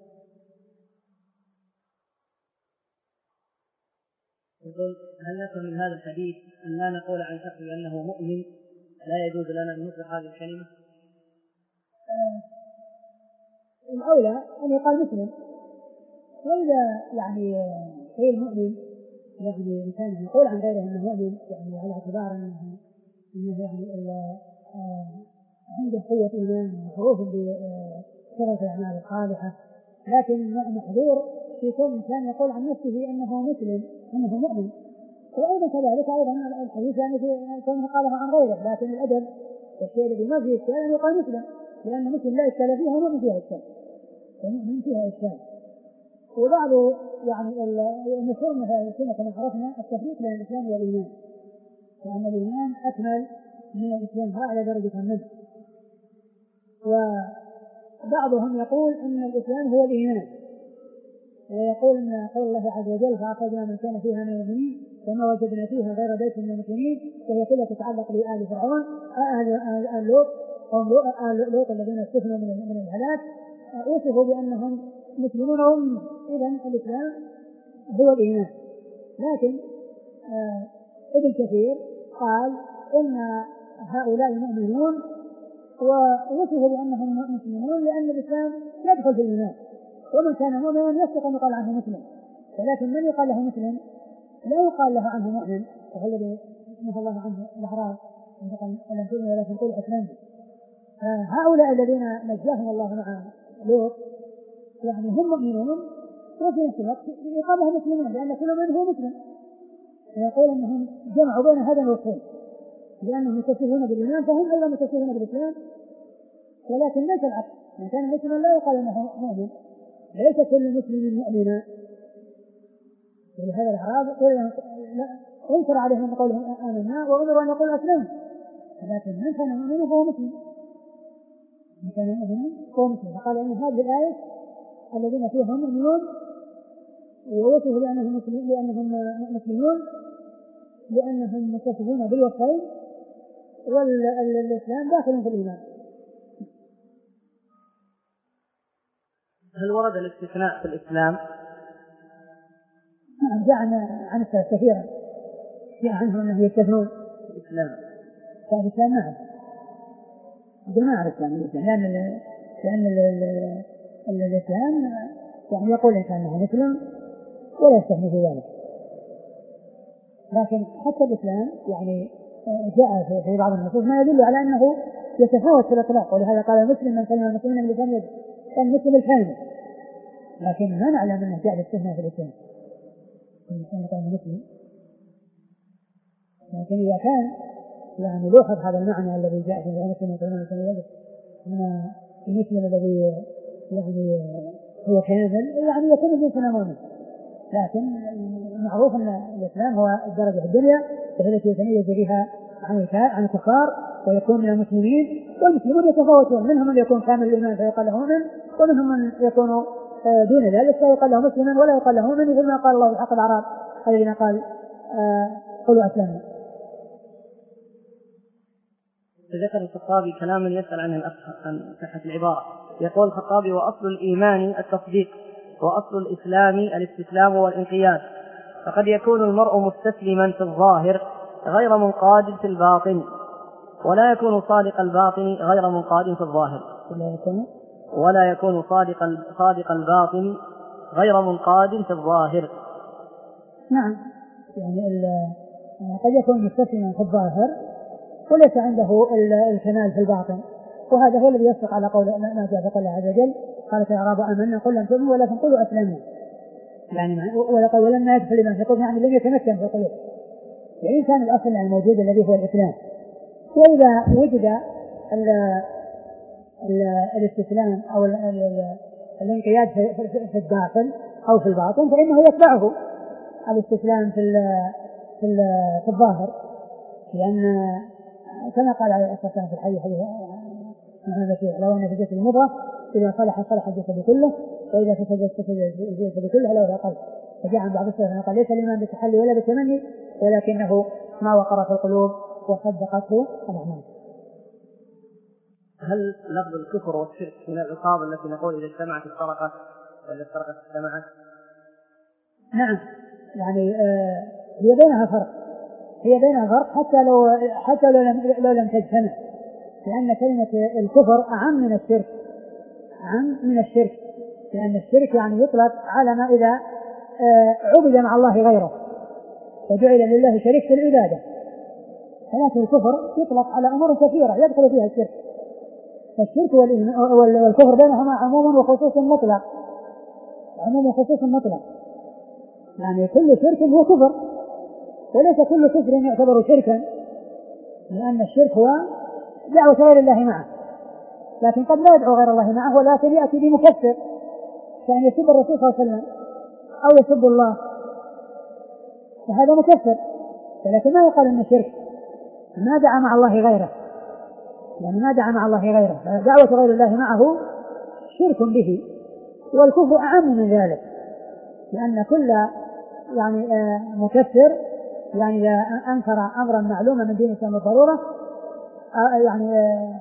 يقول هل نفهم من هذا الحديث أن لا نقول عن شخص أنه مؤمن لا يجوز لنا أن نطلق هذه الكلمة؟ آه الأولى أن يقال مسلم وإذا يعني غير مؤمن يعني إنسان يقول عن غيره أنه مؤمن يعني على اعتبار أنه, إنه يعني آه عنده قوة إيمان ومعروف بشرف الأعمال الصالحة لكن محذور في كل إنسان يقول عن نفسه أنه مسلم أنه مؤمن. وأيضا كذلك أيضا الحديث يعني كونه قاله عن غيره لكن الأدب والشيء الذي ما فيه إشكال أن يقال مسلم لأن مسلم لا إشكال فيها ومؤمن فيها إشكال ومؤمن فيها إشكال. وبعض يعني المشهور مثلا كما عرفنا التفريق بين الإسلام والإيمان وأن الإيمان أكمل من الإسلام وأعلى درجة منه. وبعضهم يقول أن الإسلام هو الإيمان ويقول أن قول الله عز وجل فأخرجنا من كان فيها من المؤمنين فما وجدنا فيها غير بيت من المسلمين وهي كلها تتعلق بآل فرعون آل لوط آل لوط الذين استثنوا من الهلاك وصفوا بأنهم مسلمون ومؤمنون. إذن الإسلام هو الإيمان. لكن آه ابن كثير قال إن هؤلاء مؤمنون ووصفوا بأنهم مسلمون لأن الإسلام يدخل في الإيمان ومن كان مؤمنا يستطيع أن يقال عنه مسلم ولكن من يقال له مسلم لا يقال له عنه مؤمن وهو الذي نهى الله عنه الأعراب ولم تؤمنوا ولكن قولوا أسلمنا. هؤلاء الذين نجاهم الله مع لوط يعني هم مؤمنون وفي نفس الوقت يقال لهم مسلمون لأن كل من هو مسلم ويقول أنهم جمعوا بين هذا الوصفين لأنهم متصفون بالإيمان فهم أيضا متصفون بالإسلام ولكن ليس العكس من كان مسلما لا يقال أنه مؤمن ليس كل مسلم مؤمنا. ولهذا الأعراب انكر عليهم أن قولهم آمنا وأمروا أن يقولوا أسلمنا لكن من كان مؤمنا فهو مسلم من كان مؤمنا فهو مسلم. فقال إن هذه الآية الذين فيهم مؤمنون ووصفوا لأنهم مسلمون لأنهم مسلمون لأنهم متصفون بالوصفين والإسلام داخل في الإيمان. هل ورد الاستثناء في الإسلام؟ نعم جاء عن السلف كثيرا جاء عنهم أنهم يستثنون الإسلام. فالإسلام نعم أقول ما أعرف يعني لأن لأن الإسلام يعني يقول الإنسان أنه مسلم ولا يستثني في ذلك لكن حتى الإسلام يعني جاء في بعض النصوص ما يدل على أنه يتفاوت في الإطلاق ولهذا قال المسلم من سلم المسلمين من لسان يده كان المسلم الكامل لكن ما نعلم أنه جاء الاستثناء في الإسلام الإنسان يقول أنه مسلم لكن إذا كان يعني لوحظ هذا المعنى الذي جاء في المسلم من سلم المسلمين من يده من المسلم الذي يعني هو كامل يعني يكون الإنسان مؤمن لكن معروف أن الإسلام هو الدرجة الدنيا التي يتميز بها عن الكفار ويكون من المسلمين والمسلمون يتفاوتون منهم من يكون كامل الإيمان فيقال له مؤمن ومنهم من يكون دون ذلك فيقال له مسلما ولا يقال له مؤمن مثل ما قال الله في حق الأعراب الذين قال قولوا أسلمنا. ذكر الخطابي كلاما يسأل عنه الأخ عن صحة العبارة يقول الخطابي: وأصل الإيمان التصديق، وأصل الإسلام الاستسلام والانقياد، فقد يكون المرء مستسلما في الظاهر غير منقاد في الباطن، ولا يكون صادق الباطن غير منقاد في الظاهر، ولا يكون صادق صادق الباطن غير منقاد في الظاهر. نعم، يعني قد يكون مستسلما في الظاهر وليس عنده الكمال في الباطن، وهذا هو الذي يصدق على قول ما جاء في قول الله عز وجل: قالت الأعراب آمنا قل لم تؤمنوا ولكن قولوا أسلمنا، يعني ولقد ولما يدخل الإيمان في قلوبكم، يعني لم يتمكن في القلوب، يعني كان الأصل الموجود الذي هو الإسلام. وإذا وجد ال ال الاستسلام أو ال ال الانقياد في, في الداخل أو في الباطن فإنه يتبعه الاستسلام في ال في, ال في الظاهر، لأن كما قال عليه الصلاة والسلام في الحديث حديث محمد بشير: لو أن في جسد المضغة إذا صلح صلح الجسد كله، وإذا فسد فسد الجسد كله لو القلب. فجاء عن بعض السلف قال: ليس الإيمان بالتحلي ولا بالتمني، ولكنه ما وقر في القلوب وصدقته الأعمال. هل لفظ الكفر والشرك من العقاب التي نقول إذا اجتمعت افترقت وإذا افترقت اجتمعت؟ نعم، يعني آه هي بينها فرق، هي بينها فرق حتى لو حتى لو لم لو لم تجتمع، لأن كلمة الكفر أعم من الشرك، أعم من الشرك، لأن الشرك يعني يطلق على ما إذا آه عبد مع الله غيره وجعل لله شريك في العبادة، ولكن الكفر يطلق على أمور كثيرة يدخل فيها الشرك. الشرك والكفر بينهما عموم وخصوص مطلق، عموم وخصوص مطلق، يعني كل شرك هو كفر، وليس كل كفر يعتبر شركا، لأن الشرك هو دعوة غير الله معه، لكن قد لا يدعو غير الله معه ولكن يأتي بمكفر، كأن يسب الرسول صلى الله عليه وسلم أو يسب الله، فهذا مكفر، ولكن ما يقال إنه شرك، ما دعا مع الله غيره، يعني ما دعا مع الله غيره، دعوة غير الله معه شرك به، والكفر أعم من ذلك، لأن كل يعني مكفر يعني إذا أنكر أمرا معلوما من دين الإسلام بالضرورة، يعني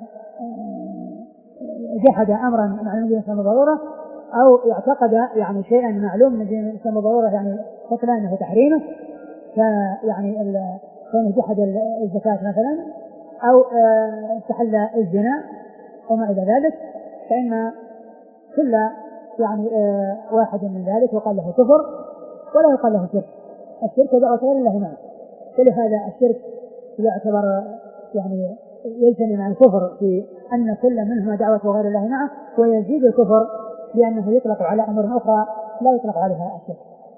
جحد أمرا معلوما من دين الإسلام بالضرورة، أو اعتقد يعني شيئا معلوم من دين الإسلام بالضرورة يعني بطلانه وتحريمه، كيعني كونه جحد الزكاة مثلا، أو استحل الزنا وما إلى ذلك، فإن كل يعني واحد من ذلك يقال له كفر ولا يقال له شرك. الشرك دعوة غير الله معه، ولهذا الشرك يعتبر يعني يجتمع مع الكفر في أن كل منهما دعوة غير الله معه، ويزيد الكفر لأنه يطلق على أمر أخرى لا يطلق عليها الشرك.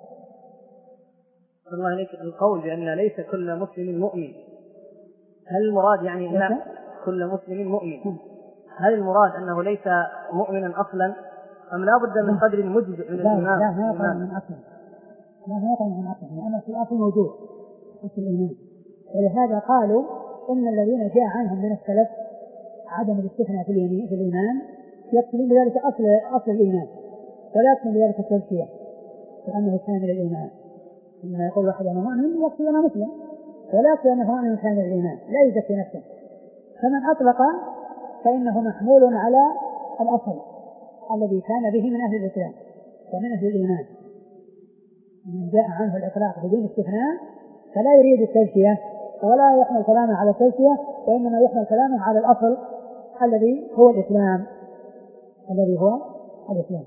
الله عليك، القول بأن ليس كل مسلم مؤمن، هل المراد يعني أن كل مسلم مؤمن، هل المراد أنه ليس مؤمنا أصلا أم لا بد من قدر مجزئ من الإيمان؟ لا لا يقع من أصلا، لا يقع من أصلا، لأنه في الأصل موجود في الإيمان، ولهذا قالوا إن الذين جاء عنهم من السلف عدم الاستثناء في الإيمان يقصدون بذلك أصل أصل الإيمان، ولا يقصدون بذلك التزكية لأنه كامل الإيمان. لما يقول واحد أنا مؤمن يقصد أنا مسلم، ولا يقصد أنه مؤمن كامل الإيمان، لا يزكي نفسه. فمن أطلق فإنه محمول على الأصل الذي كان به من أهل الإسلام ومن أهل الإيمان. من جاء عنه الإطلاق بدون استثناء فلا يريد التزكية ولا يحمل كلامه على التزكية، وإنما يحمل كلامه على الأصل الذي هو الإسلام، الذي هو الإسلام.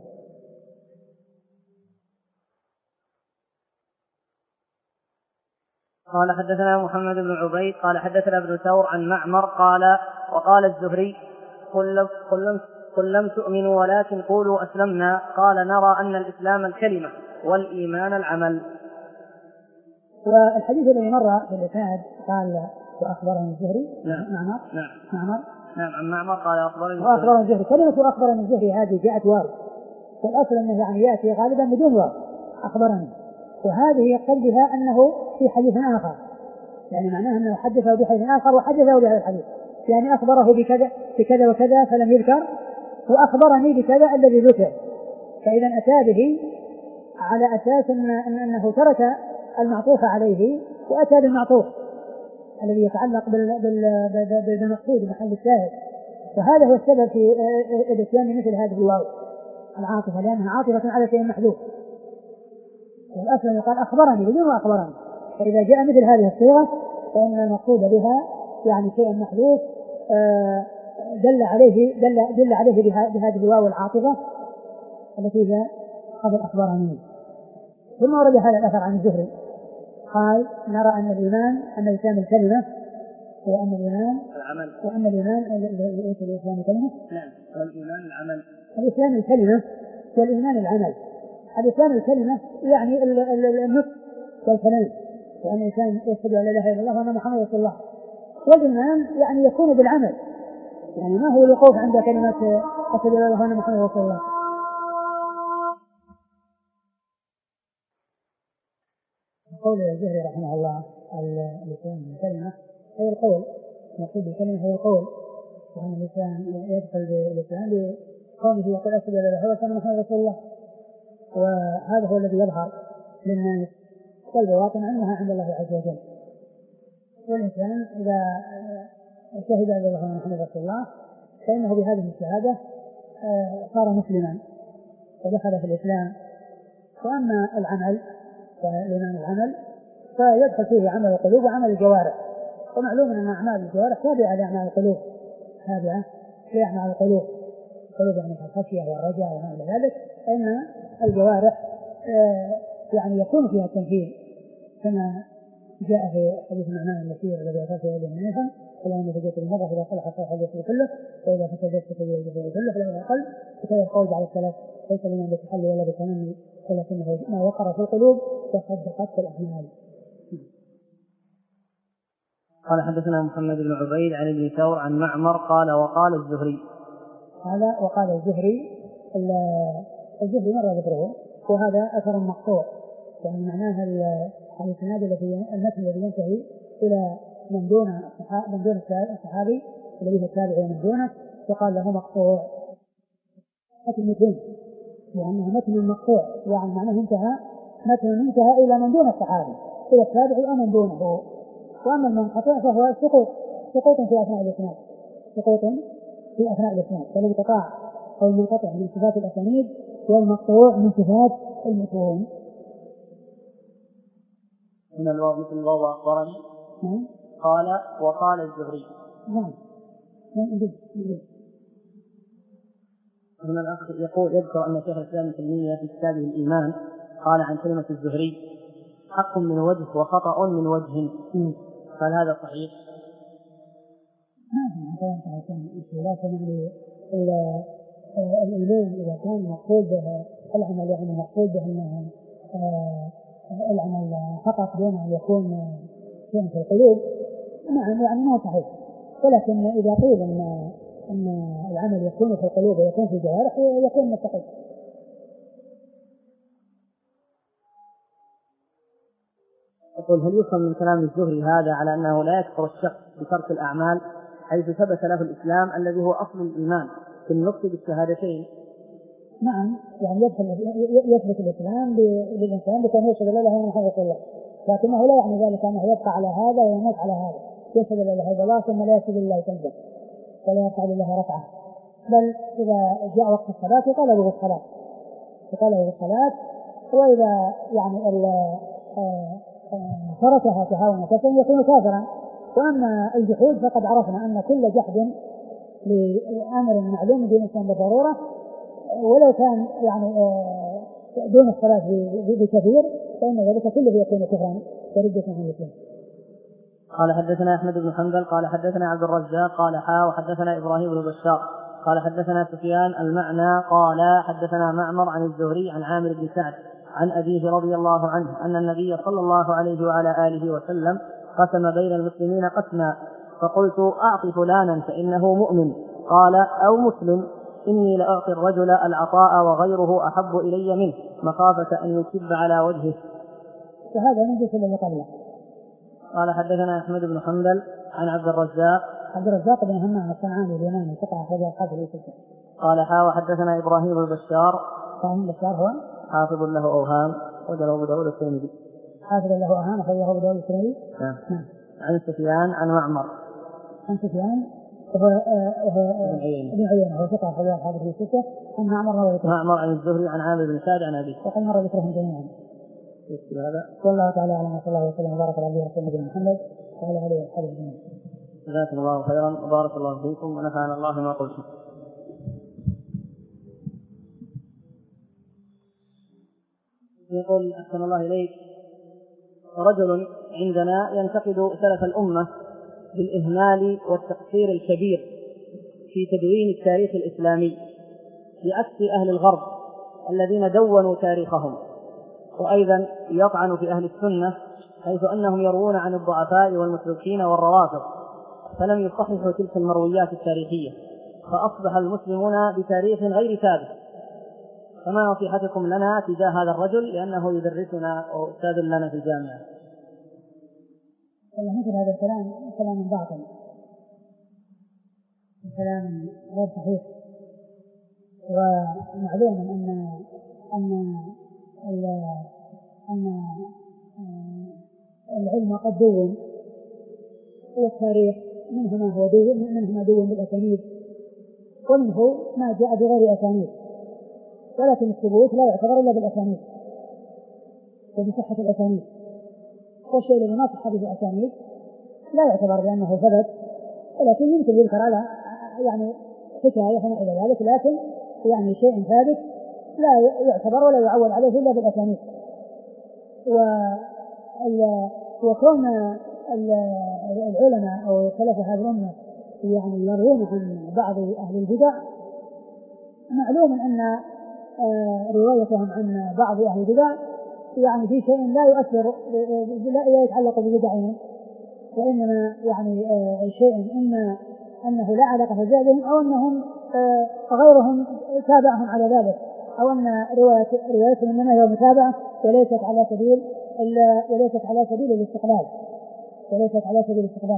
قال حدثنا محمد بن عبيد قال حدثنا ابن ثور عن معمر قال وقال الزهري قل لم, قل لم تؤمنوا ولكن قولوا أسلمنا، قال نرى أن الإسلام الكلمة والإيمان العمل. والحديث الذي مر في الإسناد قال وأخبرني الزهري نعم معمر نعم معمر نعم عن معمر قال أخبرني وأخبرني الزهري. كلمة أخبرني الزهري هذه جاءت واو، والأصل أنه يعني يأتي غالبا بدون واو أخبرني، وهذه يقصد بها أنه في حديث آخر، يعني معناه أنه حدثه بحديث آخر وحدثه بهذا الحديث، يعني أخبره بكذا بكذا وكذا فلم يذكر، وأخبرني بكذا الذي ذكر، فإذا أتى به على أساس أن أنه ترك المعطوف عليه وأتى بالمعطوف الذي يتعلق بالمقصود محل الشاهد، وهذا هو السبب في الاتيان مثل هذه الواو العاطفة، لأنها عاطفة على شيء محذوف، والأصل يقال أخبرني بدون أخبرني، فإذا جاء مثل هذه الصيغة فإن المقصود بها يعني شيء محذوف دل عليه دل, دل عليه بهذه الواو العاطفة التي هي قبل أخبرني. ثم ورد هذا الأثر عن الزهري قال نرى أن الإيمان أن الإسلام الكلمة وأن الإيمان العمل وأن الإيمان ليس الإسلام الكلمة. نعم والإيمان العمل. الإسلام الكلمة والإيمان العمل. الإسلام الكلمة يعني النطق والكلام، وأن الإنسان يشهد أن لا إله إلا الله وأن محمد رسول الله. والإيمان يعني يكون بالعمل، يعني ما هو الوقوف عند كلمة أشهد أن لا إله إلا الله وأن محمد رسول الله. قول الزهري رحمه الله الإسلام بالكلمة هي القول، المقصود بالكلمة هي القول، وأن الإنسان يدخل بالإسلام بقوله يقول أشهد أن لا إله إلا الله وأن محمد رسول الله، وهذا هو الذي يظهر للناس والبواطن علمها عند الله عز وجل. والإنسان إذا شهد أن لا إله إلا الله وأن محمد رسول الله فإنه بهذه الشهادة صار مسلما ودخل في الإسلام. وأما العمل والإيمان العمل فيدخل فيه عمل القلوب وعمل الجوارح، ومعلوم أن أعمال الجوارح تابعة لأعمال القلوب، تابعة لأعمال القلوب، القلوب يعني الخشية والرجاء وما إلى ذلك، فإن الجوارح يعني يكون فيها التنفيذ كما جاء في حديث النعمان البشير الذي أتى إليه النافع فلو أن فجأة المرة إذا صلح صلح الجسد كله وإذا فسدت فسد الجسد كله فلو أقل. وكذا القول بعد الثلاث ليس لمن بالتحلي ولا بالتمني ولكنه ما وقر في القلوب وصدقت في الأعمال. قال حدثنا محمد بن عبيد عن ابن ثور عن معمر قال وقال الزهري. هذا وقال الزهري الزهري مرة ذكره، وهذا أثر مقطوع، يعني معناها الإسناد الذي المتن الذي ينتهي إلى من دون من دون الصحابي الذي هو التابعي ومن دونه وقال له مقطوع متن متون، لأنه متن مقطوع يعني معناه انتهى متن انتهى إلى من دون الصحابي إلى التابعي أو من دونه. وأما المنقطع فهو سقوط سقوط في أثناء الإسناد سقوط في أثناء الإسناد فالانقطاع أو المنقطع من صفات الأسانيد والمقطوع من صفات المتون. من الواو مثل الواو أخبرني قال وقال الزهري. نعم هنا الأخ يقول يذكر أن شيخ الإسلام ابن تيمية في كتابه الإيمان قال عن كلمة الزهري حق من وجه وخطأ من وجه، هل هذا صحيح؟ لكن الإيمان إذا كان مقصود به العمل يعني مقصود به أنه العمل فقط دون أن يكون شيء في القلوب نعم يعني ما صحيح، ولكن إذا قيل أن أن العمل يكون في القلوب ويكون في الجوارح يكون مستقيم. أقول هل يفهم من كلام الزهري هذا على أنه لا يكفر الشخص بترك الأعمال حيث ثبت له الإسلام الذي هو أصل الإيمان في النطق بالشهادتين؟ نعم يعني يدخل يثبت الإسلام للإنسان بكون يشهد لا إله إلا الله محمد رسول الله، لكنه لا يعني ذلك أنه يبقى على هذا ويموت على هذا، يشهد لا إله إلا الله ثم لا يسجد لله سجدة ولا يركع لله ركعة، بل إذا جاء وقت الصلاة يطالب بالصلاة يطالب بالصلاة وإذا يعني تركها تهاونا كسلا يكون كافرا. وأما الجحود فقد عرفنا أن كل جحد لأمر معلوم دين الإسلام بالضرورة ولو كان يعني دون الصلاة بكثير فإن ذلك كله يكون كفرا وردة عن الإسلام. قال حدثنا أحمد بن حنبل قال حدثنا عبد الرزاق قال حا وحدثنا إبراهيم بن بشار قال حدثنا سفيان المعنى قال حدثنا معمر عن الزهري عن عامر بن سعد عن أبيه رضي الله عنه أن النبي صلى الله عليه وعلى آله وسلم قسم بين المسلمين قسما فقلت أعطي فلانا فإنه مؤمن قال أو مسلم إني لأعطي الرجل العطاء وغيره أحب إلي منه مخافة أن يكب على وجهه. فهذا من جنس الذي قبله. قال حدثنا أحمد بن حنبل عن عبد الرزاق عبد الرزاق بن همام الصنعاني اليماني قطع أخرجه الحافظ في الكتاب. قال حا وحدثنا إبراهيم بن بشار إبراهيم بشار هو حافظ له أوهام وجله أبو داود الترمذي حافظ له أوهام أخرجه أبو داود الترمذي. نعم. عن سفيان عن معمر عن سفيان وهو ابن عيينة هو ثقة أخرجه أصحاب الكتب الستة عن معمر وغيره. معمر عن الزهري عن عامر بن سعد عن أبيه. وقد مر ذكرهم جميعا. هذا والله تعالى أعلم وصلى الله وسلم وبارك على نبينا محمد وعلى آله وصحبه أجمعين. جزاكم الله خيرا وبارك الله فيكم ونفعنا الله ما قلتم. يقول أحسن الله إليك رجل عندنا ينتقد سلف الأمة بالإهمال والتقصير الكبير في تدوين التاريخ الإسلامي بعكس أهل الغرب الذين دونوا تاريخهم، وأيضا يطعن في أهل السنة حيث أنهم يروون عن الضعفاء والمتروكين والروافض فلم يصححوا تلك المرويات التاريخية، فأصبح المسلمون بتاريخ غير ثابت. فما نصيحتكم لنا تجاه هذا الرجل لأنه يدرسنا وأستاذ لنا في الجامعة؟ والله مثل هذا الكلام كلام باطل، كلام غير صحيح. ومعلوم أن أن أن العلم قد دون، والتاريخ منه ما هو دون منه ما دون بالأسانيد ومنه ما جاء بغير أسانيد، ولكن الثبوت لا يعتبر إلا بالأسانيد وبصحة الأسانيد، والشيء الذي ما صح به أسانيد لا يعتبر بأنه ثبت، ولكن يمكن يذكر على يعني حكاية فما إلى ذلك، لكن يعني شيء ثابت لا يعتبر ولا يعول عليه إلا بالأسانيد. وكون العلماء أو سلف هذه الأمة يعني يروون عن بعض أهل البدع، معلوم أن روايتهم عن بعض أهل البدع يعني في شيء لا يؤثر لا يتعلق ببدعهم، وإنما يعني شيء إما أنه لا علاقة بهم أو أنهم غيرهم تابعهم على ذلك، أو أن روايتهم إنما هي متابعة وليست على سبيل وليست على سبيل الاستقلال وليست على سبيل الاستقلال.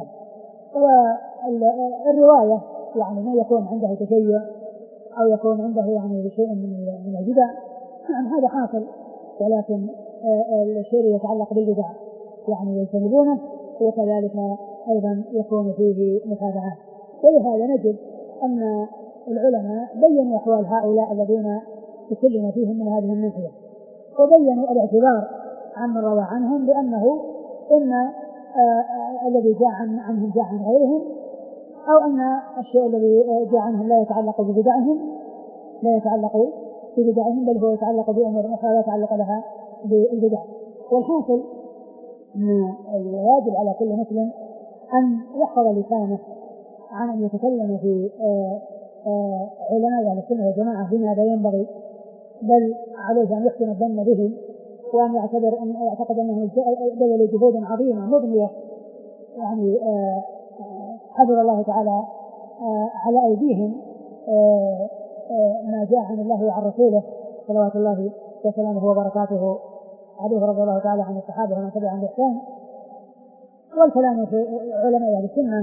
والرواية يعني ما يكون عنده تشيع أو يكون عنده يعني شيء من من البدع، نعم هذا حاصل، ولكن الشيء اللي يتعلق بالبدع يعني يجتنبونه، وكذلك أيضا يكون فيه متابعات. ولهذا نجد أن العلماء بينوا أحوال هؤلاء الذين تكلم فيهم من هذه الناحية، وبينوا الاعتبار عن من روى عنهم بأنه إن الذي جاء عن عنهم جاء عن غيرهم، أو أن الشيء الذي جاء عنهم لا يتعلق ببدعهم لا يتعلق ببدعهم بل هو يتعلق بأمور أخرى لا يتعلق لها بالبدع. والحاصل أن الواجب على كل مسلم أن يحفظ لسانه عن أن يتكلم في علماء أهل السنة والجماعة بما لا ينبغي، بل عليه أن يحسن الظن بهم، وأن يعتبر أن يعتقد أنهم بذلوا جهود عظيمة مبنية يعني حفظ الله تعالى على أيديهم ما جاء عن الله وعن رسوله صلوات الله وسلامه وبركاته عليه رضي الله تعالى عن الصحابة ومن تبعهم بإحسان. والكلام في علماء أهل السنة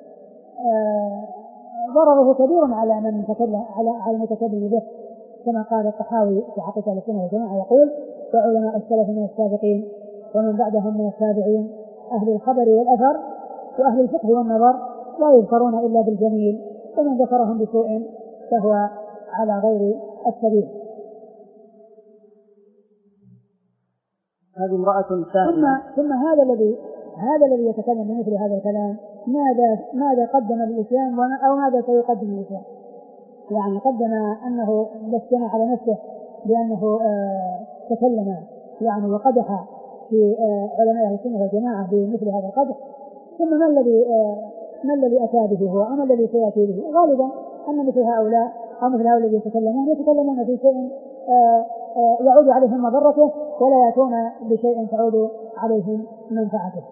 ضرره كبير على من تكلم على على المتكلم به، كما قال الطحاوي في حقيقة أهل السنة والجماعة يقول: وعلماء السلف من السابقين ومن بعدهم من التابعين أهل الخبر والأثر وأهل الفقه والنظر لا يذكرون إلا بالجميل، ومن ذكرهم بسوء فهو على غير السبيل. هذه امرأة ثم, ثم هذا الذي هذا الذي يتكلم بمثل هذا الكلام ماذا ماذا قدم للإسلام أو ماذا سيقدم للإسلام؟ يعني قدم أنه بسنا على نفسه بأنه آه تكلم يعني وقدح في آه علماء أهل السنة والجماعة بمثل هذا القدح، ثم ما الذي آه ما الذي أتى به هو أما الذي سيأتي به؟ غالبا أن مثل هؤلاء أو مثل هؤلاء الذين يتكلمون يتكلمون في شيء آه آه يعود عليهم مضرته ولا يأتون بشيء تعود عليهم منفعته.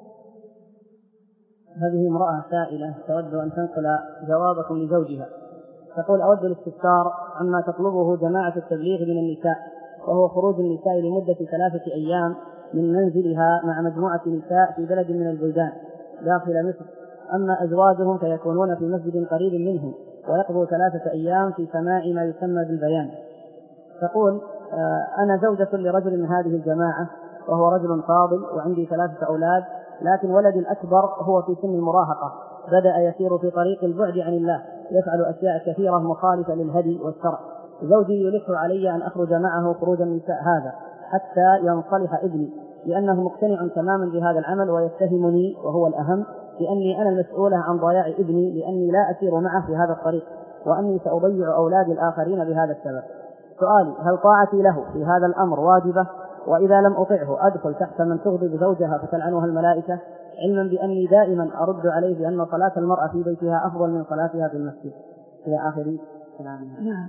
هذه امرأة سائلة تود أن تنقل جوابكم لزوجها، تقول: أود الاستفسار عما تطلبه جماعة التبليغ من النساء، وهو خروج النساء لمدة ثلاثة أيام من منزلها مع مجموعة نساء في بلد من البلدان داخل مصر، أما أزواجهم فيكونون في مسجد قريب منهم ويقضوا ثلاثة أيام في سماع ما يسمى بالبيان. تقول: أنا زوجة لرجل من هذه الجماعة وهو رجل فاضل وعندي ثلاثة أولاد لكن ولدي الأكبر هو في سن المراهقة بدأ يسير في طريق البعد عن الله، يفعل أشياء كثيرة مخالفة للهدي والشرع. زوجي يلح علي أن أخرج معه خروجا من هذا حتى ينصلح ابني، لأنه مقتنع تماما بهذا العمل ويتهمني وهو الأهم بأني أنا المسؤولة عن ضياع ابني لأني لا أسير معه في هذا الطريق، وأني سأضيع أولاد الآخرين بهذا السبب. سؤالي: هل طاعتي له في هذا الأمر واجبة؟ وإذا لم أطعه أدخل تحت من تغضب زوجها فتلعنها الملائكة، علما بأني دائما أرد عليه بأن صلاة المرأة في بيتها أفضل من صلاتها في المسجد إلى آخر كلامها. نعم،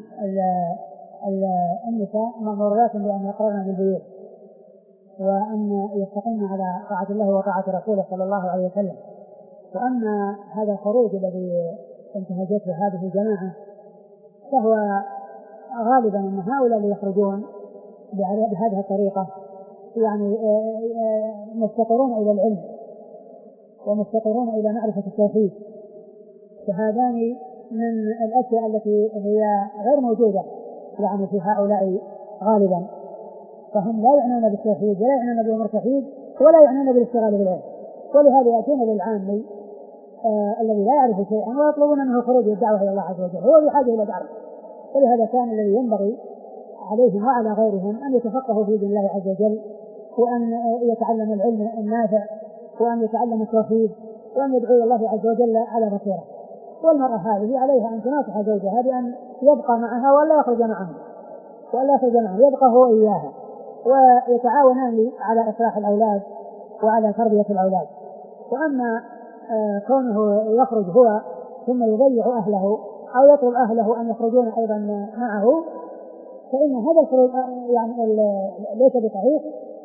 النساء مأمورات بأن يقررن بالبيوت وأن يستقمن على طاعة الله وطاعة رسوله صلى الله عليه وسلم. وأما هذا الخروج الذي انتهجته هذه الجماعة فهو غالبا أن هؤلاء اللي يخرجون بهذه الطريقة يعني مفتقرون إلى العلم ومفتقرون إلى معرفة التوحيد، فهذان من الأشياء التي هي غير موجودة يعني في هؤلاء غالبا، فهم لا يعنون بالتوحيد ولا يعنون بأمر التوحيد ولا يعنون بالاشتغال بالعلم، ولهذا يأتون للعامي آه الذي لا يعرف شيئا ويطلبون منه خروج الدعوة إلى الله عز وجل، هو بحاجة إلى دعوة. ولهذا كان الذي ينبغي عليهم وعلى غيرهم أن يتفقهوا في دين الله عز وجل، وأن يتعلموا العلم النافع، وأن يتعلموا التوحيد، وأن يدعوا الله عز وجل على بصيرة. والمرأة هذه عليها أن تناصح زوجها بأن يبقى معها ولا يخرج معها ولا يخرج معها، يبقى هو إياها، ويتعاونان على إصلاح الأولاد وعلى تربية الأولاد. وأما آه كونه يخرج هو ثم يضيع أهله أو يطلب أهله أن يخرجون أيضا معه، فإن هذا الخروج يعني ليس بصحيح.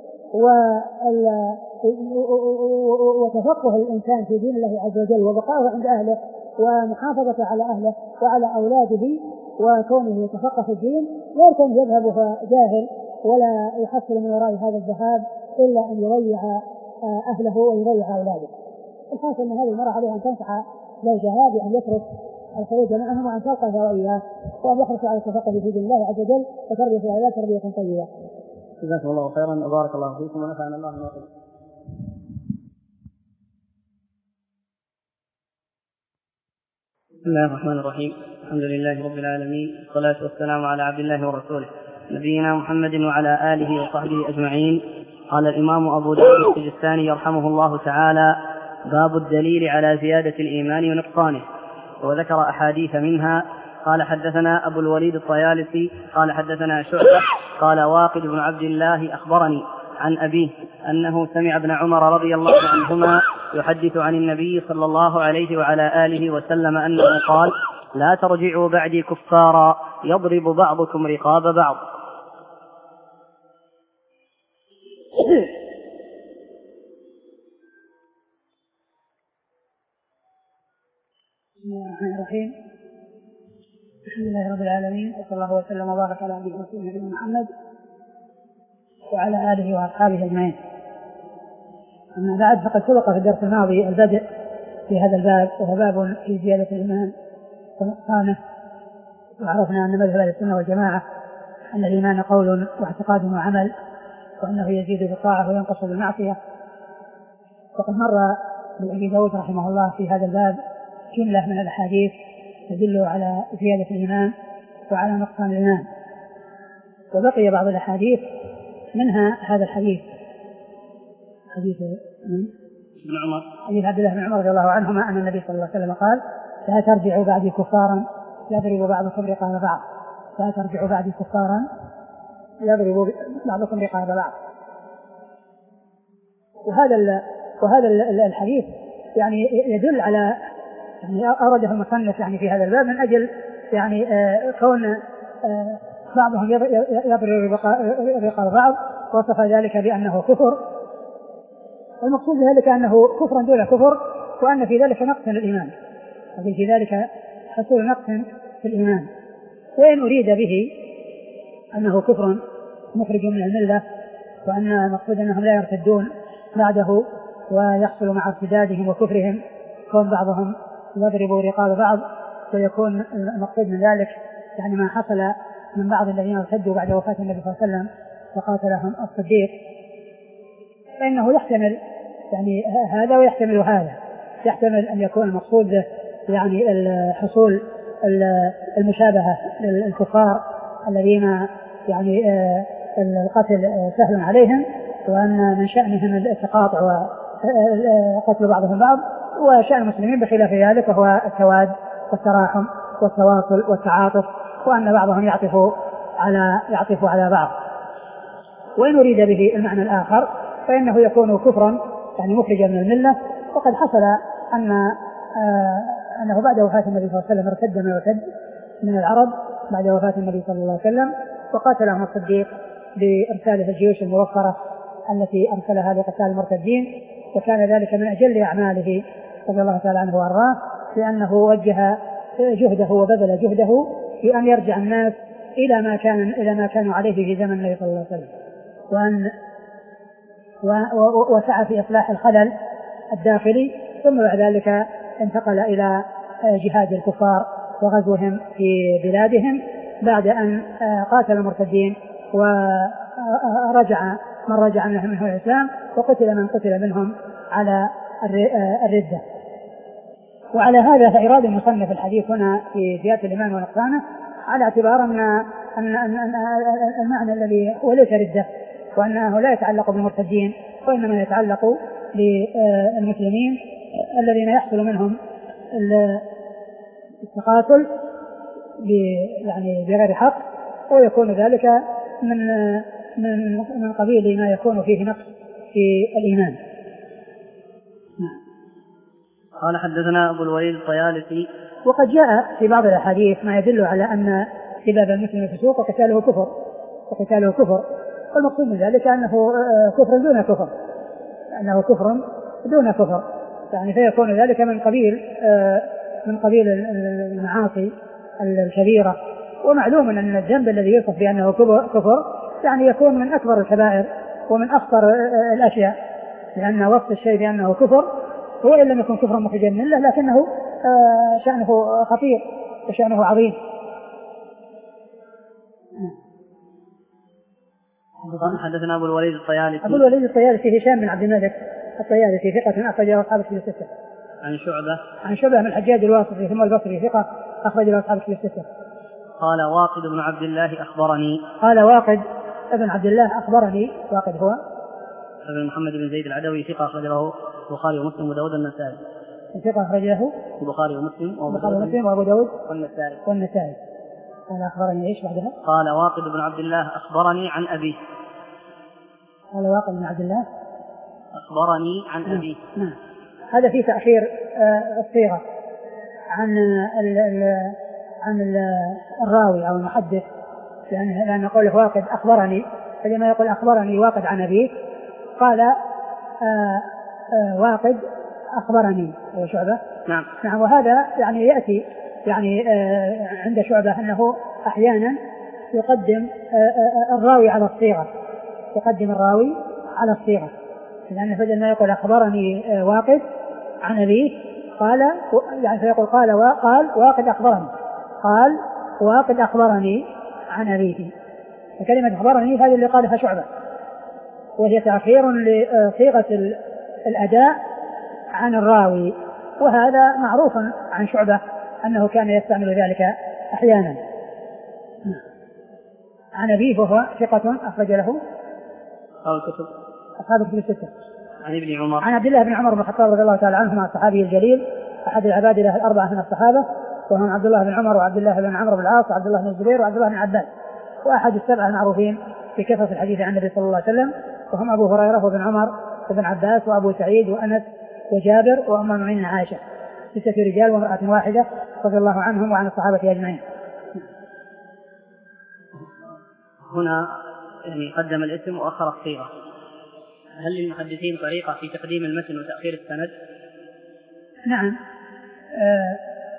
وتفقه الإنسان في دين الله عز وجل وبقائه عند أهله ومحافظة على أهله وعلى أولاده وكونه يتفقه في الدين، لا يكون يذهب وهو جاهل ولا يحصل من وراء هذا الذهاب إلا أن يضيع أهله ويضيع أولاده. الحاصل أن هذه المرأة عليها أن تنصح زوجها بأن يترك الخروج معهم وأن تلقى وإياه وأن يحرص على التفقه في دين الله عز وجل وتربية الأولاد تربية طيبة. جزاكم الله خيرا وبارك الله فيكم ونفعنا الله بما قلتم. بسم الله الرحمن الرحيم، الحمد لله رب العالمين، والصلاة والسلام على عبد الله ورسوله نبينا محمد وعلى آله وصحبه أجمعين. قال الإمام أبو داود السجستاني يرحمه الله تعالى: باب الدليل على زيادة الإيمان ونقصانه، وذكر أحاديث منها. قال: حدثنا أبو الوليد الطيالسي قال حدثنا شعبة قال: واقد بن عبد الله أخبرني عن أبيه أنه سمع ابن عمر رضي الله عنهما يحدث عن النبي صلى الله عليه وعلى آله وسلم أنه قال: لا ترجعوا بعدي كفارا يضرب بعضكم رقاب بعض. بسم الله الرحمن الرحيم، الحمد لله رب العالمين، وصلى الله وسلم وبارك على عبده ورسوله نبينا محمد وعلى آله وأصحابه أجمعين. أما بعد، فقد سبق في الدرس الماضي البدء في هذا الباب، وهو باب في زيادة الإيمان ونقصانه. وعرفنا أن مذهب السنة والجماعة أن الإيمان قول واعتقاد وعمل، وأنه يزيد بالطاعة وينقص بالمعصية. وقد مر لأبي داود رحمه الله في هذا الباب جملة من الأحاديث تدل على زيادة الإيمان وعلى نقصان الإيمان، وبقي بعض الأحاديث منها هذا الحديث، حديث ابن عمر حديث عبد الله بن عمر رضي الله عنهما أن النبي صلى الله عليه وسلم قال: لا ترجعوا بعدي كفارا يضرب بعضكم رقاب بعض. لا ترجعوا بعدي كفارا يضرب بعضكم رقاب بعض. وهذا وهذا الحديث يعني يدل على، يعني أورده المصنف يعني في هذا الباب من أجل يعني آه كون آه بعضهم يضرب رقاب بعض، وصف ذلك بأنه كفر، والمقصود بذلك أنه كفر دون كفر، وأن في ذلك نقص للإيمان، وفي في ذلك حصول نقص في الإيمان. وإن أريد به أنه كفر مخرج من الملة، وأن المقصود أنهم لا يرتدون بعده، ويحصل مع ارتدادهم وكفرهم كون بعضهم يضرب رقاب بعض، ويكون المقصود من ذلك يعني ما حصل من بعض الذين ارتدوا بعد وفاة النبي صلى الله عليه وسلم وقاتلهم الصديق، فإنه يحتمل يعني هذا ويحتمل هذا، يحتمل أن يكون المقصود به يعني حصول المشابهة للكفار الذين يعني القتل سهل عليهم، وأن من شأنهم التقاطع وقتل بعضهم بعض، وشأن المسلمين بخلاف ذلك وهو التواد والتراحم والتواصل والتعاطف، وأن بعضهم يعطف على يعطف على بعض. وإن أريد به المعنى الآخر فإنه يكون كفرا يعني مخرجا من الملة. وقد حصل أن آه أنه بعد وفاة النبي صلى الله عليه وسلم ارتد ما ارتد من العرب بعد وفاة النبي صلى الله عليه وسلم، وقاتلهم الصديق بإرساله الجيوش الموفرة التي أرسلها لقتال المرتدين، وكان ذلك من أجل أعماله رضي الله تعالى عنه وأرضاه، لأنه وجه جهده وبذل جهده في أن يرجع الناس إلى ما كان إلى ما كانوا عليه في زمن النبي صلى الله عليه وسلم، وأن وسعى في إصلاح الخلل الداخلي، ثم بعد ذلك انتقل إلى جهاد الكفار وغزوهم في بلادهم بعد أن قاتل المرتدين ورجع من رجع منهم الإسلام، وقتل من قتل منهم على الردة. وعلى هذا فإرادة المصنف الحديث هنا في زيادة الإيمان ونقصانه على اعتبار أن أن المعنى الذي هو ليس ردة، وأنه لا يتعلق بالمرتدين وإنما يتعلق بالمسلمين الذين يحصل منهم التقاتل يعني بغير حق، ويكون ذلك من من من قبيل ما يكون فيه نقص في الإيمان. قال حدثنا أبو الوليد الطيالسي. وقد جاء في بعض الأحاديث ما يدل على أن سباب المسلم فسوق وقتاله كفر وقتاله كفر والمقصود من ذلك أنه كفر دون كفر، أنه كفر دون كفر، يعني فيكون ذلك من قبيل من قبيل المعاصي الكبيرة. ومعلوم أن الذنب الذي يوصف بأنه كفر يعني يكون من أكبر الكبائر ومن أخطر الأشياء، لأن وصف الشيء بأنه كفر هو إن لم يكن كفرا مخرجا من الله لكنه شأنه خطير وشأنه عظيم. حدثنا أبو الوليد الطيالسي. أبو الوليد الطيالسي هشام بن عبد الملك الطيالسي ثقة أخرج له أصحاب الكتب الستة. عن شعبة. عن شعبة من الحجاج الواسطي ثم البصري ثقة أخرج له أصحاب الكتب الستة. قال واقد بن عبد الله أخبرني. قال واقد ابن عبد الله أخبرني. واقد هو ابن محمد بن زيد العدوي ثقة أخرج له البخاري ومسلم وداود النسائي. ثقة أخرج له البخاري ومسلم ومسلم وأبو داود والنسائي. والنسائي. قال أخبرني إيش بعدها؟ قال واقد بن عبد الله أخبرني عن أبيه. قال واقد بن عبد الله أخبرني عن أبيه. نعم. هذا في تأخير الصيغة عن ال ال عن ال الراوي أو المحدث، لأن لأن قوله واقد أخبرني، فلما يقول أخبرني واقد عن أبيه قال آآ آآ واقد أخبرني شعبة. نعم. نعم. وهذا يعني يأتي يعني عند شعبة أنه أحيانا يقدم الراوي على الصيغة، يقدم الراوي على الصيغة، لأنه بدل ما يقول أخبرني واقد عن أبيه قال يعني فيقول قال وقال واقد أخبرني، قال واقد أخبرني عن أبيه. فكلمة أخبرني هذه اللي قالها شعبة، وهي تأخير لصيغة الأداء عن الراوي، وهذا معروف عن شعبة أنه كان يستعمل ذلك أحيانا. عن أبيه وهو ثقة أخرج له أصحاب الكتب الستة. عن ابن عمر. عن عبد الله بن عمر بن الخطاب رضي الله تعالى عنهما الصحابي الجليل أحد العباد له الأربعة من الصحابة، وهم عبد الله بن عمر وعبد الله بن عمرو بن العاص وعبد الله بن الزبير وعبد الله بن عباس، وأحد السبعة المعروفين في كثرة الحديث عن النبي صلى الله عليه وسلم، وهم أبو هريرة وابن عمر وابن عباس وأبو سعيد وأنس وجابر وأم المؤمنين عائشة، ستة رجال وامرأة واحدة رضي الله عنهم وعن الصحابة أجمعين. هنا يعني قدم الاسم وأخر الصيغة. هل للمحدثين طريقة في تقديم المتن وتأخير السند؟ نعم. آه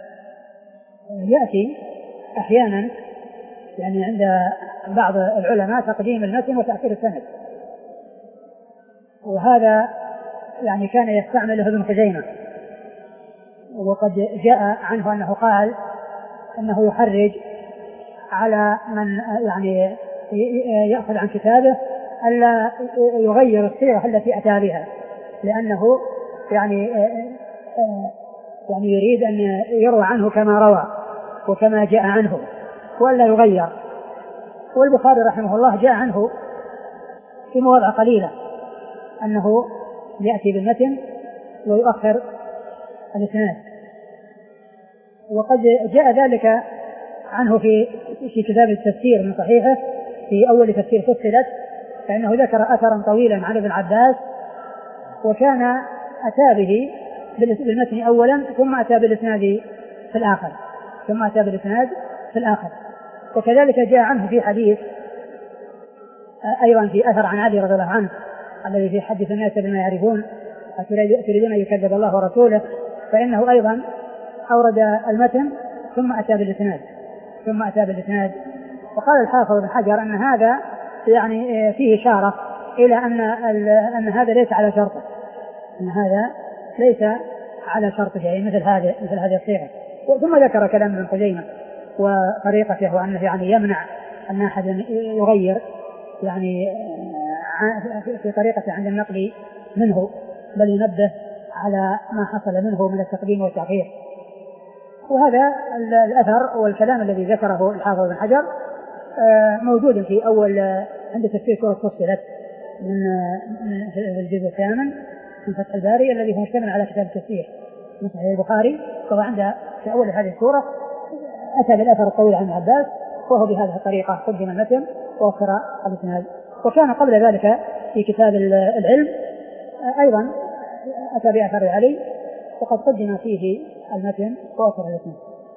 يأتي أحيانا يعني عند بعض العلماء تقديم المتن وتأخير السند، وهذا يعني كان يستعمله ابن خزيمة، وقد جاء عنه أنه قال أنه يحرج على من يعني يأخذ عن كتابه ألا يغير الصيغة التي أتى بها، لأنه يعني يعني يريد أن يروى عنه كما روى وكما جاء عنه ولا يغير. والبخاري رحمه الله جاء عنه في مواضع قليلة أنه يأتي بالمتن ويؤخر الإسناد، وقد جاء ذلك عنه في في كتاب التفسير من صحيحه في أول تفسير فصلت، فإنه ذكر أثرا طويلا عن ابن عباس، وكان أتى به بالمتن أولا ثم أتى بالإسناد في الآخر ثم أتى بالإسناد في الآخر. وكذلك جاء عنه في حديث أيضا في أثر عن علي رضي الله عنه الذي في حدث الناس بما يعرفون تريدون أن يكذب الله ورسوله، فإنه أيضا أورد المتن ثم أتى بالإسناد ثم أتى بالإسناد. وقال الحافظ بن حجر أن هذا يعني فيه إشارة إلى أن أن هذا ليس على شرطه أن هذا ليس على شرطه يعني مثل هذه مثل هذه الصيغة. ثم ذكر كلام ابن خزيمة وطريقته وأنه يعني يمنع أن أحد يغير يعني في طريقته عند النقل منه، بل ينبه على ما حصل منه من التقديم والتأخير. وهذا الأثر والكلام الذي ذكره الحافظ بن حجر موجود في أول عند تفسير سورة فصلت من في الجزء الثامن من فتح الباري الذي هو مشتمل على كتاب التفسير من صحيح البخاري. طبعا عند في أول هذه السورة أتى بالأثر الطويل عن عباس، وهو بهذه الطريقة قدم المتن وأخر الإسناد. وكان قبل ذلك في كتاب العلم أيضا أتى بأثر علي وقد قدم فيه المتن وأخر الإسناد.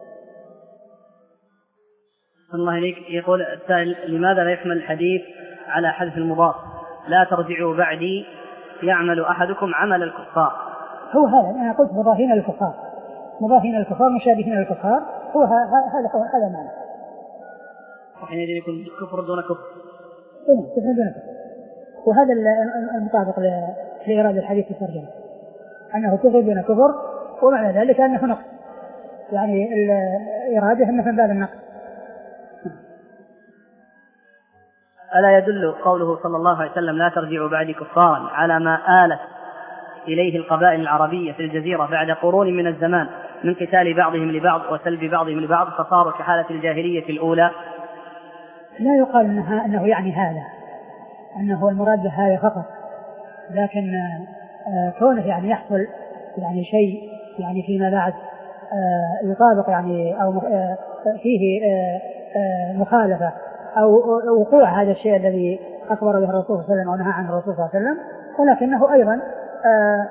الله إليك. يقول السائل: لماذا لا يحمل الحديث على حذف المضاف؟ لا ترجعوا بعدي يعمل أحدكم عمل الكفار. هو هذا أنا قلت مضافين للكفار مضافين للكفار مشابهين للكفار، هو هذا هذا معنى. وحينئذ يكون كفر دون كفر. إيه كفر دون كفر. وهذا المطابق لإرادة الحديث في الترجمة أنه كفر دون كفر، ومعنى ذلك أنه نقص يعني الإرادة أنه من باب النقص. ألا يدل قوله صلى الله عليه وسلم: لا ترجعوا بعدي كفارا، على ما آلت إليه القبائل العربية في الجزيرة بعد قرون من الزمان من قتال بعضهم لبعض وسلب بعضهم لبعض، فصاروا كحالة الجاهلية الأولى؟ لا يقال إنها أنه يعني هذا أنه المراد بهذا فقط، لكن كونه يعني يحصل يعني شيء يعني فيما بعد يطابق يعني أو فيه مخالفة أو وقوع هذا الشيء الذي أخبر به الرسول صلى الله عليه وسلم ونهى عنه الرسول صلى الله عليه وسلم، ولكنه أيضا آآ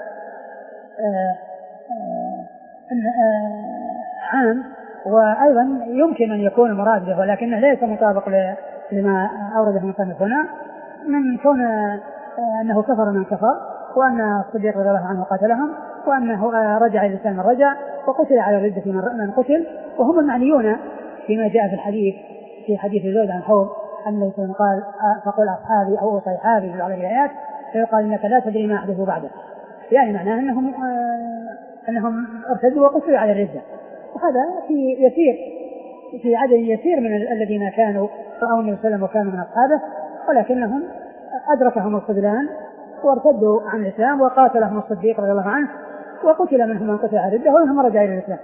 آآ عام، وأيضا يمكن أن يكون المراد به ولكنه ليس مطابق لما أورده المصنف هنا من كون أنه كفر من كفر، وأن الصديق رضي الله عنه قاتلهم، وأنه رجع إلى الإسلام من رجع، وقتل على الردة من قتل، وهم المعنيون فيما جاء في الحديث في حديث زيد عن حوض أن قال: فقل أصحابي أو صيحابي في بعض الآيات، فيقال إنك لا تدري ما أحدثوا بعدك، يعني معناه أنهم آه أنهم ارتدوا وقتلوا على الردة. وهذا في يسير في عدد يسير من الذين كانوا رأوا النبي صلى الله عليه وسلم وكانوا من أصحابه، ولكنهم أدركهم الخذلان وارتدوا عن الإسلام، وقاتلهم الصديق رضي الله عنه، وقتل منهم من قتل على الردة ومنهم رجع إلى الإسلام.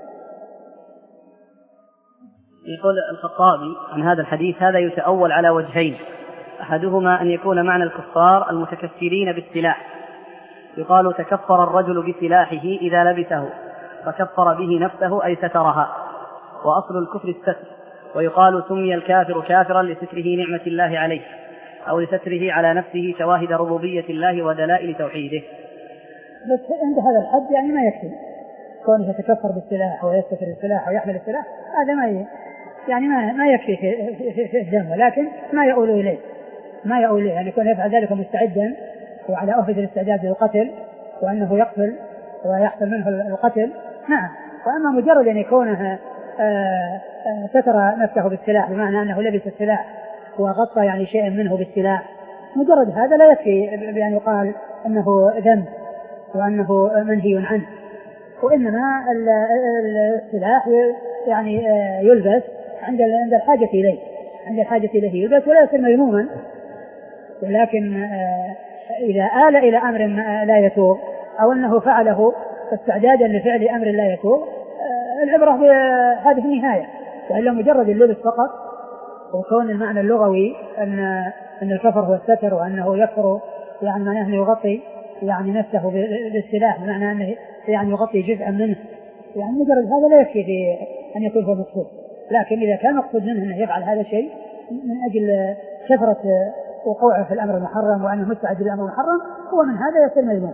يقول الخطابي عن هذا الحديث: هذا يتأول على وجهين، أحدهما أن يكون معنى الكفار المتكفرين بالسلاح، يقال تكفر الرجل بسلاحه إذا لبسه فكفر به نفسه أي سترها، وأصل الكفر الستر، ويقال سمي الكافر كافرا لستره نعمة الله عليه أو لستره على نفسه شواهد ربوبية الله ودلائل توحيده. بس عند هذا الحد يعني ما يكفي كونه يتكفر بالسلاح ويستتر السلاح ويحمل السلاح، هذا ما يعني ما ما يكفي في في, في الذنب، لكن ما يؤول إليه ما يؤول إليه يعني يكون يفعل ذلك مستعدا وعلى أفضل الاستعداد للقتل وأنه يقتل ويحصل منه القتل، نعم. وأما مجرد أن يكونه ستر نفسه بالسلاح بمعنى أنه لبس السلاح وغطى يعني شيئا منه بالسلاح، مجرد هذا لا يكفي بأن يقال أنه ذنب وأنه منهي عنه. وإنما السلاح يعني يلبس عند عند الحاجة إليه عند الحاجة إليه يلبس ولا يصير مذموما، ولكن إذا آل إلى أمر لا يتوب أو أنه فعله استعدادا لفعل أمر لا يتوب العبرة بهذه النهاية، وإلا مجرد اللبس فقط وكون المعنى اللغوي أن أن الكفر هو الستر وأنه يكفر يعني معناه أنه يغطي يعني نفسه بالسلاح بمعنى أنه يعني يغطي جزءا منه، يعني مجرد هذا لا يكفي في أن يكون هو مقصود. لكن إذا كان مقصود منه أنه يفعل هذا الشيء من أجل كثرة وقوعه في الأمر المحرم وأنه مستعد للأمر المحرم هو من هذا يصير مذموم.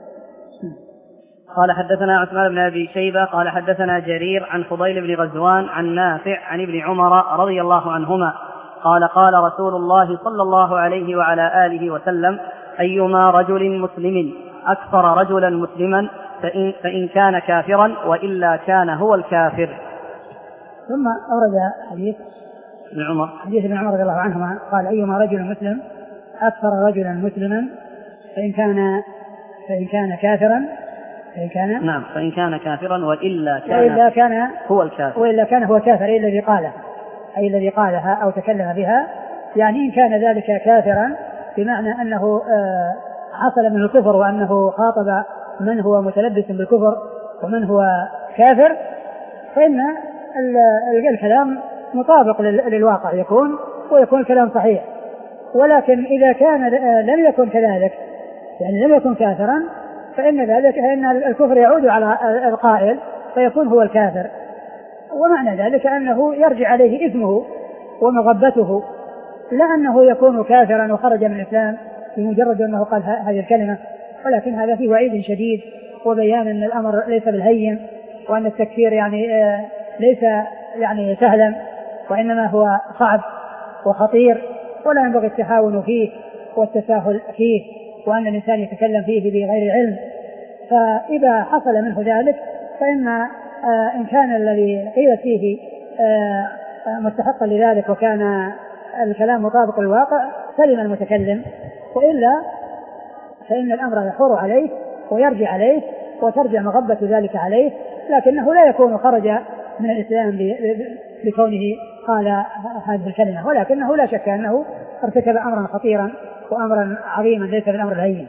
قال حدثنا عثمان بن أبي شيبة قال حدثنا جرير عن فضيل بن غزوان عن نافع عن ابن عمر رضي الله عنهما قال قال رسول الله صلى الله عليه وعلى آله وسلم أيما رجل مسلم أكثر رجلا مسلما فإن, فإن كان كافرا وإلا كان هو الكافر. ثم أورد حديث ابن عمر حديث ابن عمر رضي الله عنهما قال أيما رجل مسلم أكثر رجلا مسلما فإن كان فإن كان كافرا فإن كان نعم فإن كان كافرا وإلا كان, وإلا كان هو الكافر وإلا كان هو كافر أي الذي قاله أي الذي قالها أو تكلم بها، يعني إن كان ذلك كافرا بمعنى أنه حصل من الكفر وأنه خاطب من هو متلبس بالكفر ومن هو كافر فإن الكلام مطابق للواقع يكون ويكون الكلام صحيح. ولكن إذا كان لم يكن كذلك يعني لم يكن كافرا فإن ذلك فإن الكفر يعود على القائل فيكون هو الكافر، ومعنى ذلك أنه يرجع عليه إثمه ومغبته لا أنه يكون كافرا وخرج من الإسلام بمجرد أنه قال هذه الكلمة، ولكن هذا فيه وعيد شديد وبيان أن الأمر ليس بالهين وأن التكفير يعني ليس يعني سهلا وإنما هو صعب وخطير ولا ينبغي التهاون فيه والتساهل فيه وأن الإنسان يتكلم فيه بغير علم. فإذا حصل منه ذلك فإن آه إن كان الذي قيل فيه آه مستحقا لذلك وكان الكلام مطابق للواقع سلم المتكلم، وإلا فإن الأمر يحور عليه ويرجع عليه وترجع مغبة ذلك عليه، لكنه لا يكون خرج من الإسلام بكونه قال هذه الكلمة، ولكنه لا شك أنه ارتكب أمرا خطيرا وأمرا عظيما ليس بالأمر الهين.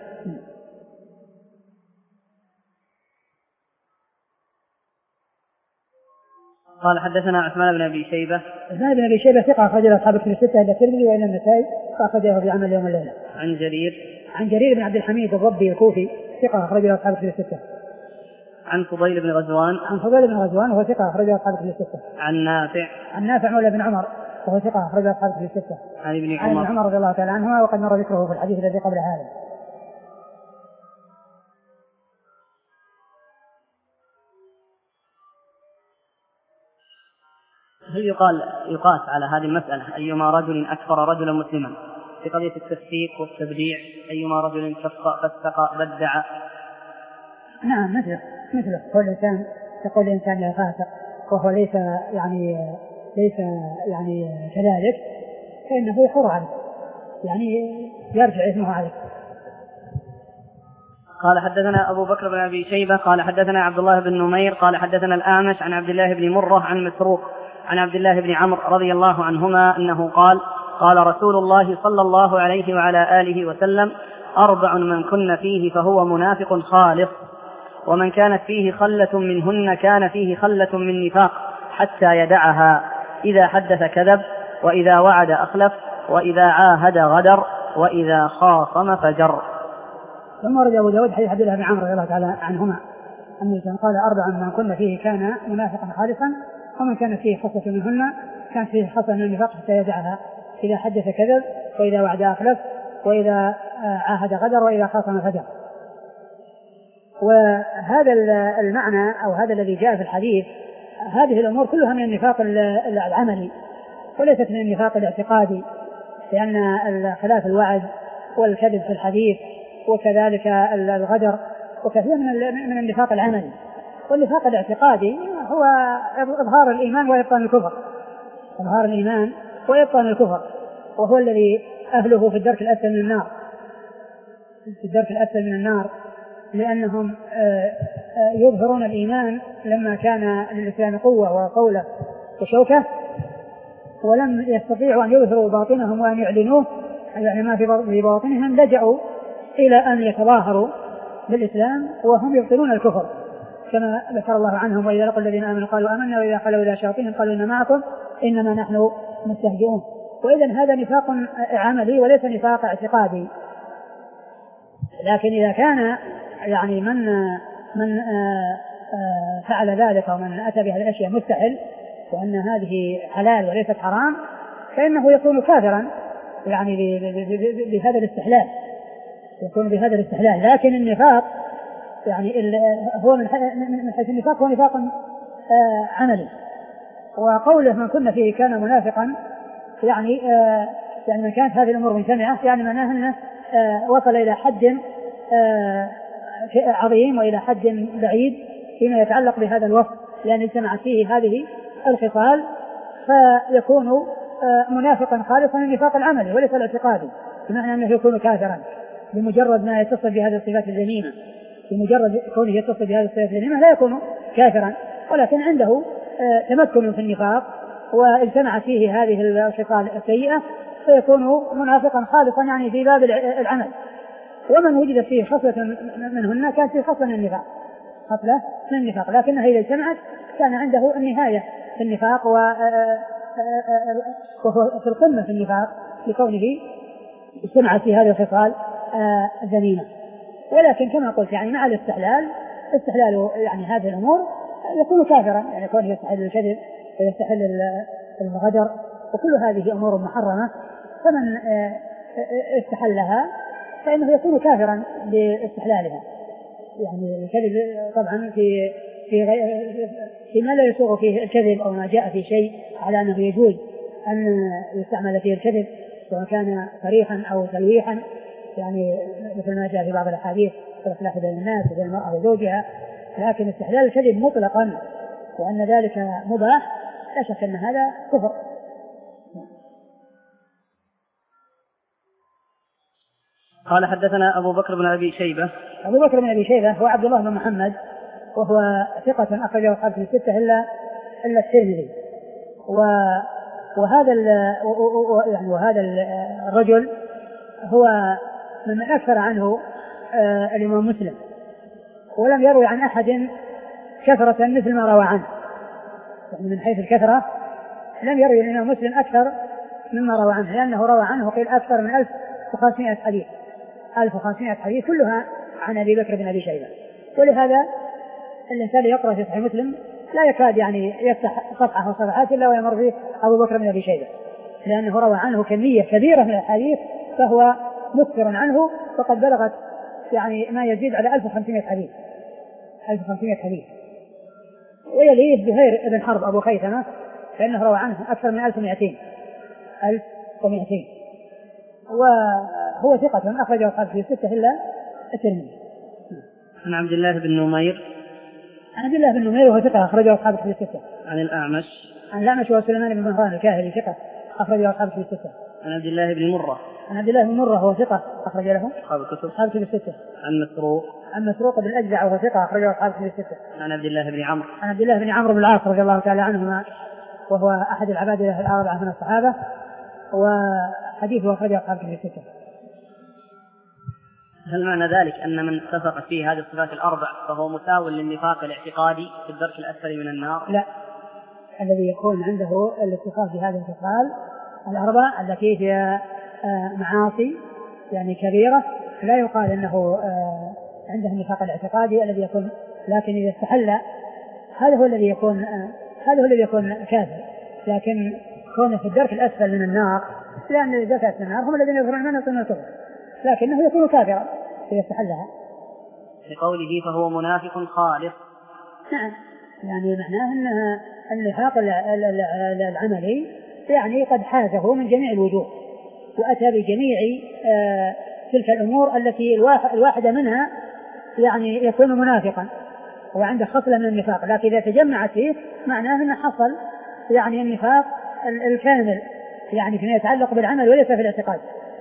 قال حدثنا عثمان بن أبي شيبة عثمان بن أبي شيبة ثقة أخرج له أصحاب الكتب الستة إلا الترمذي وإلا النسائي فأخرجه في عمل يوم الليلة. عن جرير عن جرير بن عبد الحميد الضبي الكوفي ثقة أخرج له أصحاب الكتب الستة. عن فضيل بن غزوان عن فضيل بن غزوان وهو ثقة أخرج له أصحاب الكتب الستة. عن نافع عن نافع مولى بن عمر وهو ثقة أخرج له أصحاب الكتب الستة. عن ابن عمر عن ابن عمر رضي الله تعالى عنهما وقد مر ذكره في الحديث الذي قبل هذا. هل يقال يقاس على هذه المسألة أيما رجل أكفر رجلا مسلما في قضية التفسيق والتبديع أيما رجل كفر فسق بدع؟ نعم مثله مثله كل إنسان يقول الإنسان يا فاسق وهو ليس يعني ليس يعني كذلك فإنه يحور عليه يعني يرجع اسمه عليه. قال حدثنا أبو بكر بن أبي شيبة قال حدثنا عبد الله بن نمير قال حدثنا الأعمش عن عبد الله بن مرة عن مسروق عن عبد الله بن عمرو رضي الله عنهما أنه قال قال رسول الله صلى الله عليه وعلى آله وسلم أربع من كن فيه فهو منافق خالص ومن كانت فيه خلة منهن كان فيه خلة من نفاق حتى يدعها إذا حدث كذب وإذا وعد أخلف وإذا عاهد غدر وإذا خاصم فجر. ثم ورد أبو داود حديث عبد الله بن عمرو رضي الله تعالى عنهما أنه قال أربع من كن فيه كان منافقا خالصا ومن كان فيه خصلة منهن كان فيه خصلة من النفاق حتى يدعها إذا حدث كذب وإذا وعد أخلف وإذا عاهد غدر وإذا خاصم فجر. وهذا المعنى أو هذا الذي جاء في الحديث هذه الأمور كلها من النفاق العملي وليست من النفاق الاعتقادي، لأن خلاف الوعد والكذب في الحديث وكذلك الغدر وكثير من النفاق العملي. والنفاق الاعتقادي هو إظهار الإيمان وإبطان الكفر إظهار الإيمان وإبطان الكفر وهو الذي أهله في الدرك الأسفل من النار في الدرك الأسفل من النار لأنهم يظهرون الإيمان لما كان للإسلام قوة وقولة وشوكة ولم يستطيعوا أن يظهروا باطنهم وأن يعلنوه يعني ما في باطنهم لجأوا إلى أن يتظاهروا بالإسلام وهم يبطلون الكفر، كما ذكر الله عنهم: وإذا لقوا الذين آمنوا قالوا آمنا وإذا خلوا إلى شياطينهم قالوا إنا معكم إنما نحن مستهزئون. وإذا هذا نفاق عملي وليس نفاق اعتقادي. لكن إذا كان يعني من من فعل ذلك ومن أتى بهذه الأشياء مستحل وأن هذه حلال وليست حرام فإنه يكون كافرا يعني بهذا الاستحلال، يكون بهذا الاستحلال. لكن النفاق يعني هو من حيث النفاق هو نفاق عملي. وقوله من كنا فيه كان منافقا يعني يعني من كانت هذه الأمور مجتمعة يعني معناه أنه وصل إلى حد عظيم وإلى حد بعيد فيما يتعلق بهذا الوصف، لأن اجتمعت فيه هذه الخصال فيكون منافقا خالصا النفاق العملي وليس الاعتقادي، بمعنى أنه يكون كافرا بمجرد ما يتصل بهذه الصفات الذميمة، بمجرد كونه يتصل بهذه الصفات الذميمة لا يكون كافرا، ولكن عنده تمكن في النفاق واجتمعت فيه هذه الخصال السيئة فيكون منافقا خالصا يعني في باب العمل. ومن وجد فيه خصلة منهن كانت فيه خصلة من النفاق، خصلة من النفاق، لكنها إذا اجتمعت كان عنده النهاية في النفاق وهو في القمة في النفاق لكونه اجتمعت في هذه الخصال الذميمة. ولكن كما قلت يعني مع الاستحلال استحلال يعني هذه الأمور يكون كافرا، يعني كونه يستحل الكذب ويستحل الغدر وكل هذه أمور محرمة، فمن استحلها فإنه يكون كافرا باستحلالها. يعني الكذب طبعا في في في ما لا يسوغ فيه الكذب أو ما جاء في شيء على أنه يجوز أن يستعمل فيه الكذب سواء كان صريحا أو تلويحا، يعني مثل ما جاء في بعض الأحاديث في الإصلاح بين الناس وبين المرأة وزوجها. لكن استحلال الكذب مطلقا وأن ذلك مباح لا شك أن هذا كفر. قال حدثنا أبو بكر بن أبي شيبة. أبو بكر بن أبي شيبة هو عبد الله بن محمد وهو ثقة أخرجه أصحاب الستة إلا إلا الترمذي. وهذا يعني وهذا الرجل هو من أكثر عنه الإمام مسلم، ولم يروي عن أحد كثرة مثل ما روى عنه، يعني من حيث الكثرة لم يروي الإمام مسلم أكثر مما روى عنه، لأنه روى عنه قيل أكثر من ألف وخمسمائة حديث ألف وخمسمائة حديث كلها عن أبي بكر بن أبي شيبة. ولهذا الإنسان يقرأ في صحيح مسلم لا يكاد يعني يفتح صفحة وصفحات إلا ويمر فيه أبو بكر بن أبي شيبة، لأنه روى عنه كمية كبيرة من الحديث فهو مكثر عنه، وقد بلغت يعني ما يزيد على ألف وخمسمائة حديث ألف وخمسمائة حديث. ويليه زهير بن حرب أبو خيثمة فإنه روى عنه أكثر من ألف ومئتين ألف ومئتين وهو ثقة أخرجه أصحاب في الستة إلا الترمذي. عن عبد الله بن نمير. عن عبد الله بن نمير وهو ثقة أخرجه أصحاب في الستة. عن الأعمش. عن الأعمش وسليمان بن مهران الكاهلي ثقة أخرجه أصحاب في الستة. عن عبد الله بن مرة. عن عبد الله بن مرة هو ثقة أخرج له أصحاب الكتب. أصحاب في الستة. عن مسروق. عن مسروق بن الأجدع وهو ثقة أخرجه أصحاب في الستة. عن عبد الله بن عمرو. عن عبد الله بن عمرو بن العاص رضي الله تعالى عنهما وهو أحد العباد الأربعة من الصحابة وحديثه أخرجه أصحاب في الستة. هل معنى ذلك أن من اتفق فيه هذه الصفات الأربع فهو مساو للنفاق الاعتقادي في الدرك الأسفل من النار؟ لا، الذي يكون عنده الاتصاف بهذه الخصال الأربع التي هي معاصي يعني كبيرة لا يقال أنه عنده النفاق الاعتقادي الذي يكون، لكن إذا استحل هذا هو الذي يكون هذا هو الذي يكون كافر. لكن كونه في الدرك الأسفل من النار، لأن الدرك الأسفل من النار هم الذين يظهرون من يطلون الكفر، لكنه يكون كافرا إذا استحلها. لقوله فهو منافق خالص. نعم، يعني معناه أن النفاق العملي يعني قد حازه من جميع الوجوه وأتى بجميع آه تلك الأمور التي الواحدة منها يعني يكون منافقا وعنده خصلة من النفاق، لكن إذا تجمعت فيه معناه أنه حصل يعني النفاق الكامل يعني فيما يتعلق بالعمل وليس في الاعتقاد.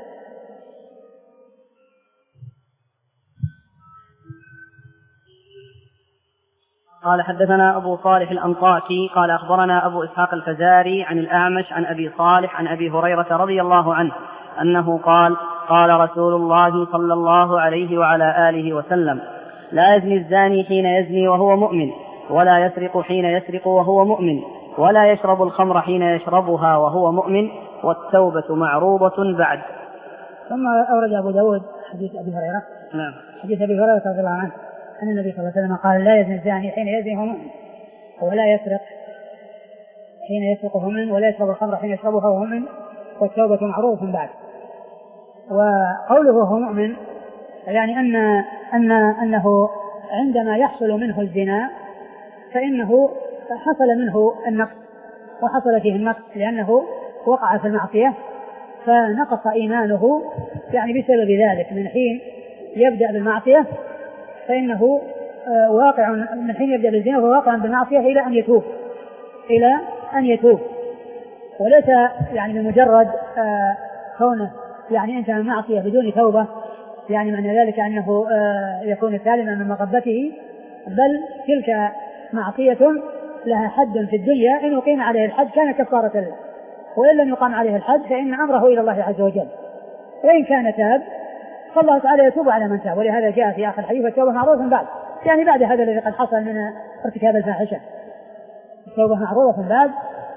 قال حدثنا أبو صالح الأنطاكي قال أخبرنا أبو إسحاق الفزاري عن الأعمش عن أبي صالح عن أبي هريرة رضي الله عنه أنه قال قال رسول الله صلى الله عليه وعلى آله وسلم: لا يزني الزاني حين يزني وهو مؤمن، ولا يسرق حين يسرق وهو مؤمن، ولا يشرب الخمر حين يشربها وهو مؤمن، والتوبة معروضة بعد. ثم أورد أبو داود حديث أبي هريرة. نعم. حديث أبي هريرة رضي الله عنه أن النبي صلى الله عليه وسلم قال: لا يزني الزاني حين يزني وهو مؤمن، ولا يسرق حين يسرق وهو مؤمن، ولا يشرب الخمر حين يشربها وهو مؤمن، والتوبة معروضة بعد. وقوله وهو مؤمن يعني أن أن أنه عندما يحصل منه الزنا فإنه حصل منه النقص، وحصل فيه النقص لأنه وقع في المعصية فنقص إيمانه يعني بسبب ذلك. من حين يبدأ بالمعصية فإنه واقع، من حين يبدأ بالزنا فهو واقع بالمعصية إلى أن يتوب إلى أن يتوب وليس يعني بمجرد كونه يعني انتهى من معصية بدون توبة يعني معنى ذلك أنه يكون سالما من مغبته، بل تلك معصية لها حد في الدنيا، إن أقيم عليه الحد كان كفارة له، وإن لم يقام عليه الحد فإن أمره إلى الله عز وجل، وإن كان تاب فالله تعالى يتوب على من تاب. ولهذا جاء في آخر الحديث: التوبة معروضة بعد، يعني بعد هذا الذي قد حصل من ارتكاب الفاحشة. التوبة معروضة بعد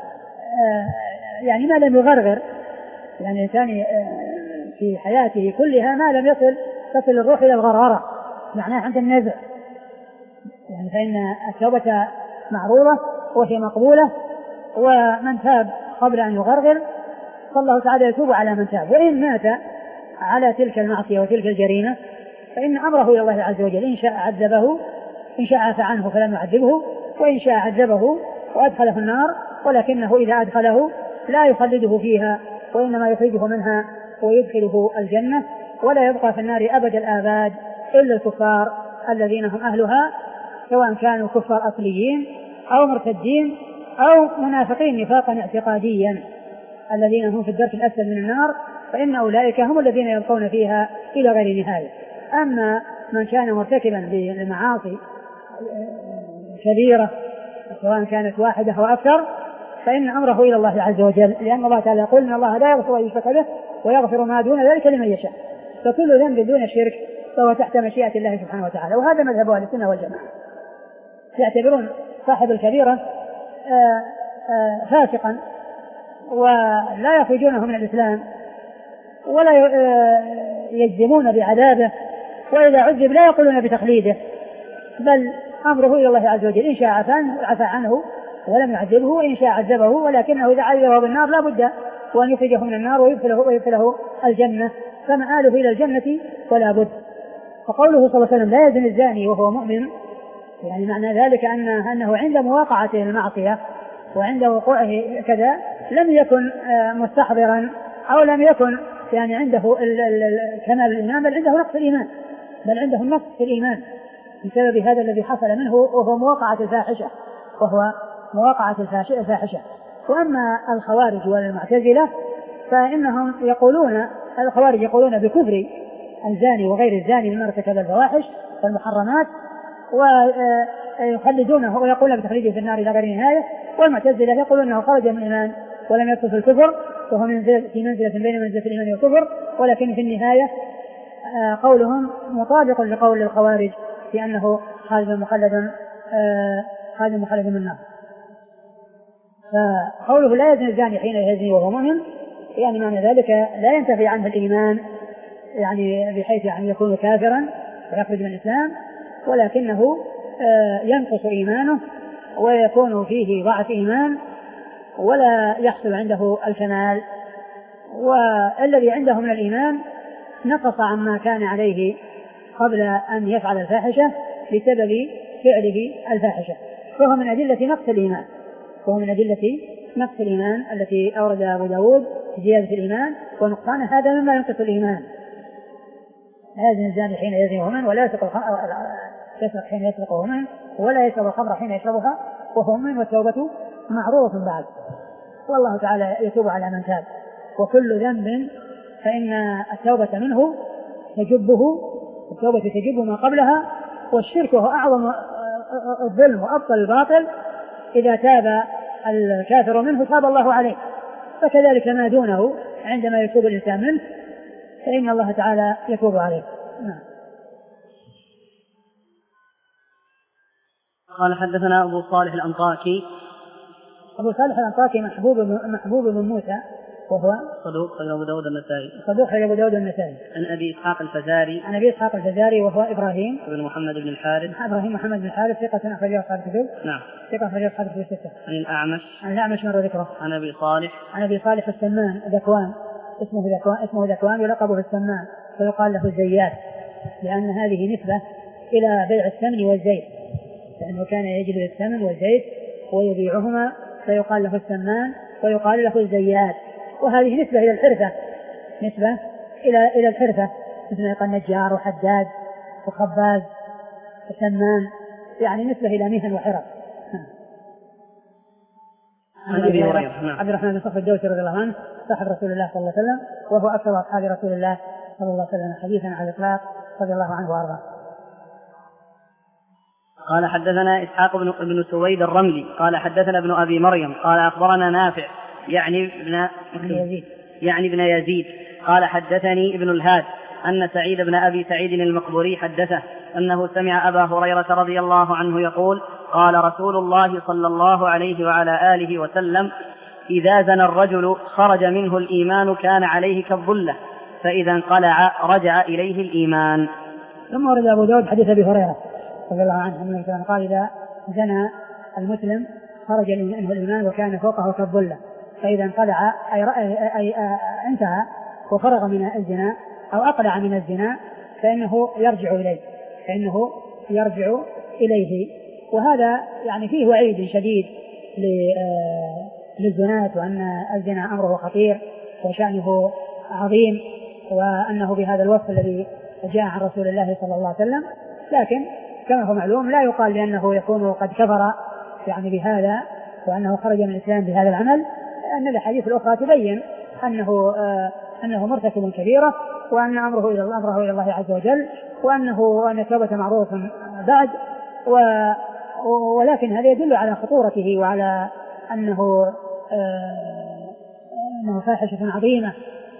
يعني ما لم يغرغر، يعني الإنسان في حياته كلها ما لم يصل تصل الروح إلى الغرارة، معناه عند النزع يعني، فإن التوبة معروضة وهي مقبولة، ومن تاب قبل أن يغرغر فالله تعالى يتوب على من تاب. وإن مات على تلك المعصية وتلك الجريمة فإن أمره إلى الله عز وجل، إن شاء عذبه، إن شاء عفى عنه فلم يعذبه، وإن شاء عذبه وأدخله النار، ولكنه إذا أدخله لا يخلده فيها، وإنما يخرجه منها ويدخله الجنة، ولا يبقى في النار أبد الآباد إلا الكفار الذين هم أهلها، سواء كانوا كفار أصليين أو مرتدين أو منافقين نفاقا اعتقاديا الذين هم في الدرك الأسفل من النار، فإن أولئك هم الذين يبقون فيها إلى غير نهاية. أما من كان مرتكبا للمعاصي كبيرة سواء كانت واحدة أو أكثر فإن أمره إلى الله عز وجل، لأن الله تعالى يقول: إن الله لا يغفر أن يشرك به ويغفر ما دون ذلك لمن يشاء. فكل ذنب دون الشرك فهو تحت مشيئة الله سبحانه وتعالى، وهذا مذهب أهل السنة والجماعة. يعتبرون صاحب الكبيرة آآ آآ فاسقا ولا يخرجونه من الإسلام ولا يجزمون بعذابه، وإذا عذب لا يقولون بتخليده، بل أمره إلى الله عز وجل، إن شاء عفى عنه ولم يعذبه، وإن شاء عذبه، ولكنه إذا عذبه بالنار لا بد وأن يخرجه من النار ويدخله, ويدخله الجنة، فمآله إلى الجنة ولا بد. فقوله صلى الله عليه وسلم: لا يزني الزاني وهو مؤمن، يعني معنى ذلك أن أنه عند مواقعته المعصية وعند وقوعه كذا لم يكن مستحضرا أو لم يكن يعني عنده كمال الإيمان، بل عنده نقص الإيمان، بل عنده النقص في الإيمان بسبب هذا الذي حصل منه، وهو مواقعة الفاحشة وهو مواقعة الفاحشة. وأما الخوارج والمعتزلة فإنهم يقولون، الخوارج يقولون بكفر الزاني وغير الزاني مما ارتكب الفواحش والمحرمات، ويخلدونه ويقولون بتخليده في النار إلى غير نهاية. والمعتزلة يقولون أنه خرج من الإيمان ولم يدخل في الكفر، وهو في منزلة بين منزلة الإيمان والكفر، ولكن في النهاية قولهم مطابق لقول الخوارج في أنه خالد مخلد خالد مخلد من النار. فقوله: لا يزني الزاني حين يزني وهو مؤمن، يعني معنى ذلك لا ينتفي عنه الإيمان يعني بحيث يعني يكون كافرا ويخرج من الإسلام، ولكنه ينقص إيمانه ويكون فيه ضعف إيمان ولا يحصل عنده الكمال، والذي عنده من الإيمان نقص عما كان عليه قبل أن يفعل الفاحشة بسبب فعله الفاحشة، فهو من أدلة نقص الإيمان، وهو من أدلة نقص الإيمان التي أورد أبو داود زيادة الإيمان ونقصان، هذا مما ينقص الإيمان. لا يزني الزاني حين يزني وهو مؤمن، ولا يسرق حين يسرق وهو مؤمن، ولا يشرب الخمر حين يشربها وهو مؤمن، والتوبة معروضة بعد. والله تعالى يتوب على من تاب، وكل ذنب فإن التوبة منه تجبه، التوبة تجب ما قبلها، والشرك هو أعظم الظلم وأبطل الباطل، إذا تاب الكافر منه تاب الله عليه، فكذلك ما دونه عندما يتوب الإنسان منه فإن الله تعالى يتوب عليه. نعم. قال حدثنا أبو صالح الأنطاكي. أبو صالح الأنطاكي محبوب محبوب بن موسى وهو صدوق أخرجه أبو داود النسائي. صدوق أخرجه أبو داود النسائي. عن أبي إسحاق الفزاري. عن أبي إسحاق الفزاري وهو إبراهيم بن محمد بن الحارث. إبراهيم محمد بن الحارث ثقة أخرجه أصحاب الكتب. نعم. ثقة أخرجه أصحاب الكتب الستة. عن الأعمش. عن الأعمش مر ذكره. عن أبي صالح. عن أبي صالح السمان ذكوان اسمه ذكوان اسمه ذكوان ولقبه السمان فيقال له الزيات لأن هذه نسبة إلى بيع الثمن والزيت لأنه كان يجلب الثمن والزيت ويبيعهما فيقال له السمان ويقال له الزيات. وهذه نسبة إلى الحرفة نسبة إلى إلى الحرفة مثل ما يقال نجار وحداد وخباز وسمان يعني نسبة إلى مهن وحرف. عن أبي هريرة عبد الرحمن بن صخر الدوسي رضي الله عنه صاحب رسول الله صلى الله عليه وسلم وهو أكثر أصحاب رسول الله صلى الله عليه وسلم حديثا على الإطلاق رضي الله عنه وأرضاه. قال حدثنا إسحاق بن ابن سويد الرملي قال حدثنا ابن أبي مريم قال أخبرنا نافع يعني ابن يزيد يعني ابن يزيد قال حدثني ابن الهاد أن سعيد بن أبي سعيد المقبوري حدثه أنه سمع أبا هريرة رضي الله عنه يقول قال رسول الله صلى الله عليه وعلى آله وسلم إذا زنى الرجل خرج منه الإيمان كان عليه كالظلة فإذا انقلع رجع إليه الإيمان. ثم ورد أبو داود حديث أبي هريرة رضي الله عنه أنه قال إذا زنى المسلم خرج منه الإيمان وكان فوقه كالظلة فإذا انقلع أي, أي انتهى وفرغ من الزنا أو أقلع من الزنا فإنه يرجع إليه فإنه يرجع إليه. وهذا يعني فيه وعيد شديد للزناة وأن الزنا أمره خطير وشأنه عظيم وأنه بهذا الوصف الذي جاء عن رسول الله صلى الله عليه وسلم. لكن كما هو معلوم لا يقال لأنه يكون قد كفر يعني بهذا وأنه خرج من الإسلام بهذا العمل أن الحديث الأخرى تبين أنه آه أنه مرتكب كبيرة وأن أمره إلى الله أمره إلى الله عز وجل وأنه أن توبة معروف بعد و ولكن هذا يدل على خطورته وعلى أنه آه أنه فاحشة عظيمة.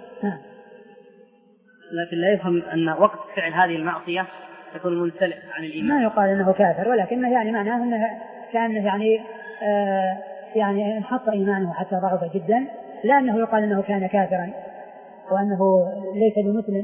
لكن لا يفهم أن وقت فعل هذه المعصية يكون منسلخ عن الإيمان. ما يقال أنه كافر ولكنه يعني معناه أنه كان يعني آه يعني انحط إيمانه حتى ضعف جدا لا أنه يقال أنه كان كافرا وأنه ليس بمسلم.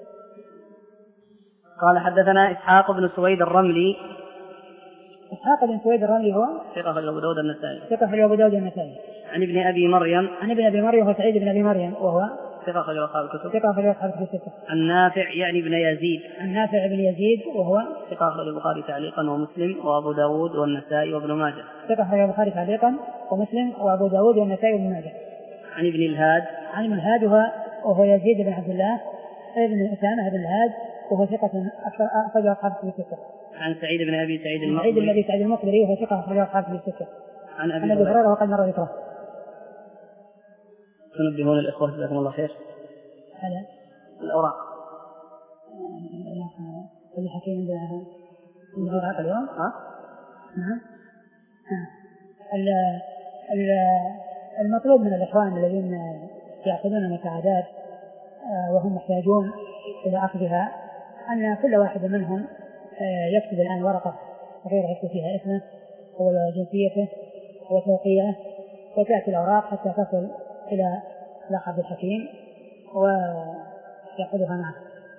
قال حدثنا إسحاق بن سويد الرملي. إسحاق بن سويد الرملي هو ثقة أخرجه أبو داود النسائي. ثقة أخرجه أبو داود النسائي. عن ابن أبي مريم. عن ابن أبي مريم هو سعيد بن أبي مريم وهو ثقة أخرجه أصحاب الكتب. ثقة أخرجه أصحاب الكتب. عن نافع يعني ابن يزيد. عن نافع بن يزيد وهو ثقة أخرجه البخاري تعليقا ومسلم وأبو داود والنسائي وابن ماجه. ثقة أخرجه البخاري تعليقا ومسلم وأبو داود والنسائي وابن ماجه. عن ابن الهاد. عن ابن الهاد وهو وهو يزيد بن عبد الله ابن أسامة بن الهاد وهو ثقة أخرجه أصحاب الكتب. عن سعيد بن أبي سعيد المقبري. سعيد بن أبي سعيد المقبري وهو ثقة أخرجه أصحاب الكتب. عن أبي هريرة وقد مر ذكره. تنبهون الإخوة جزاكم الله خير. هذا الأوراق. اللي حكينا عندنا الأوراق اليوم. ها؟ نعم. المطلوب من الإخوان الذين يعقدون المساعدات وهم محتاجون إلى أخذها أن كل واحد منهم يكتب الآن ورقة صغيرة يكتب فيها اسمه وجنسيته وتوقيعه وتأتي الأوراق حتى تصل إلى الأخ عبد الحكيم ويأخذها معه.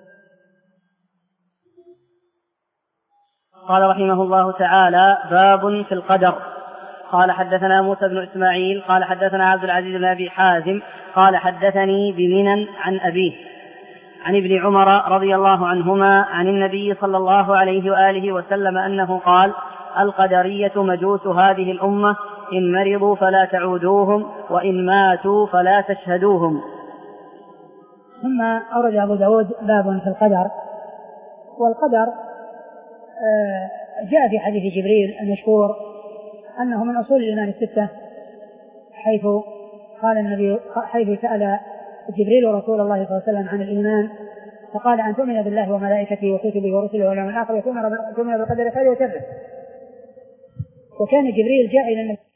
قال رحمه الله تعالى باب في القدر. قال حدثنا موسى بن إسماعيل قال حدثنا عبد العزيز بن أبي حازم قال حدثني بمنن عن أبيه عن ابن عمر رضي الله عنهما عن النبي صلى الله عليه وآله وسلم أنه قال القدرية مجوس هذه الأمة إن مرضوا فلا تعودوهم وإن ماتوا فلا تشهدوهم. ثم أورد أبو داود باب في القدر. والقدر جاء في حديث جبريل المشهور أنه من أصول الإيمان الستة حيث قال النبي حيث سأل جبريل رسول الله صلى الله عليه وسلم عن الإيمان فقال أن تؤمن بالله وملائكته وكتبه ورسله واليوم الآخر وتؤمن بالقدر خيره وشره. وكان جبريل جاء إلى النبي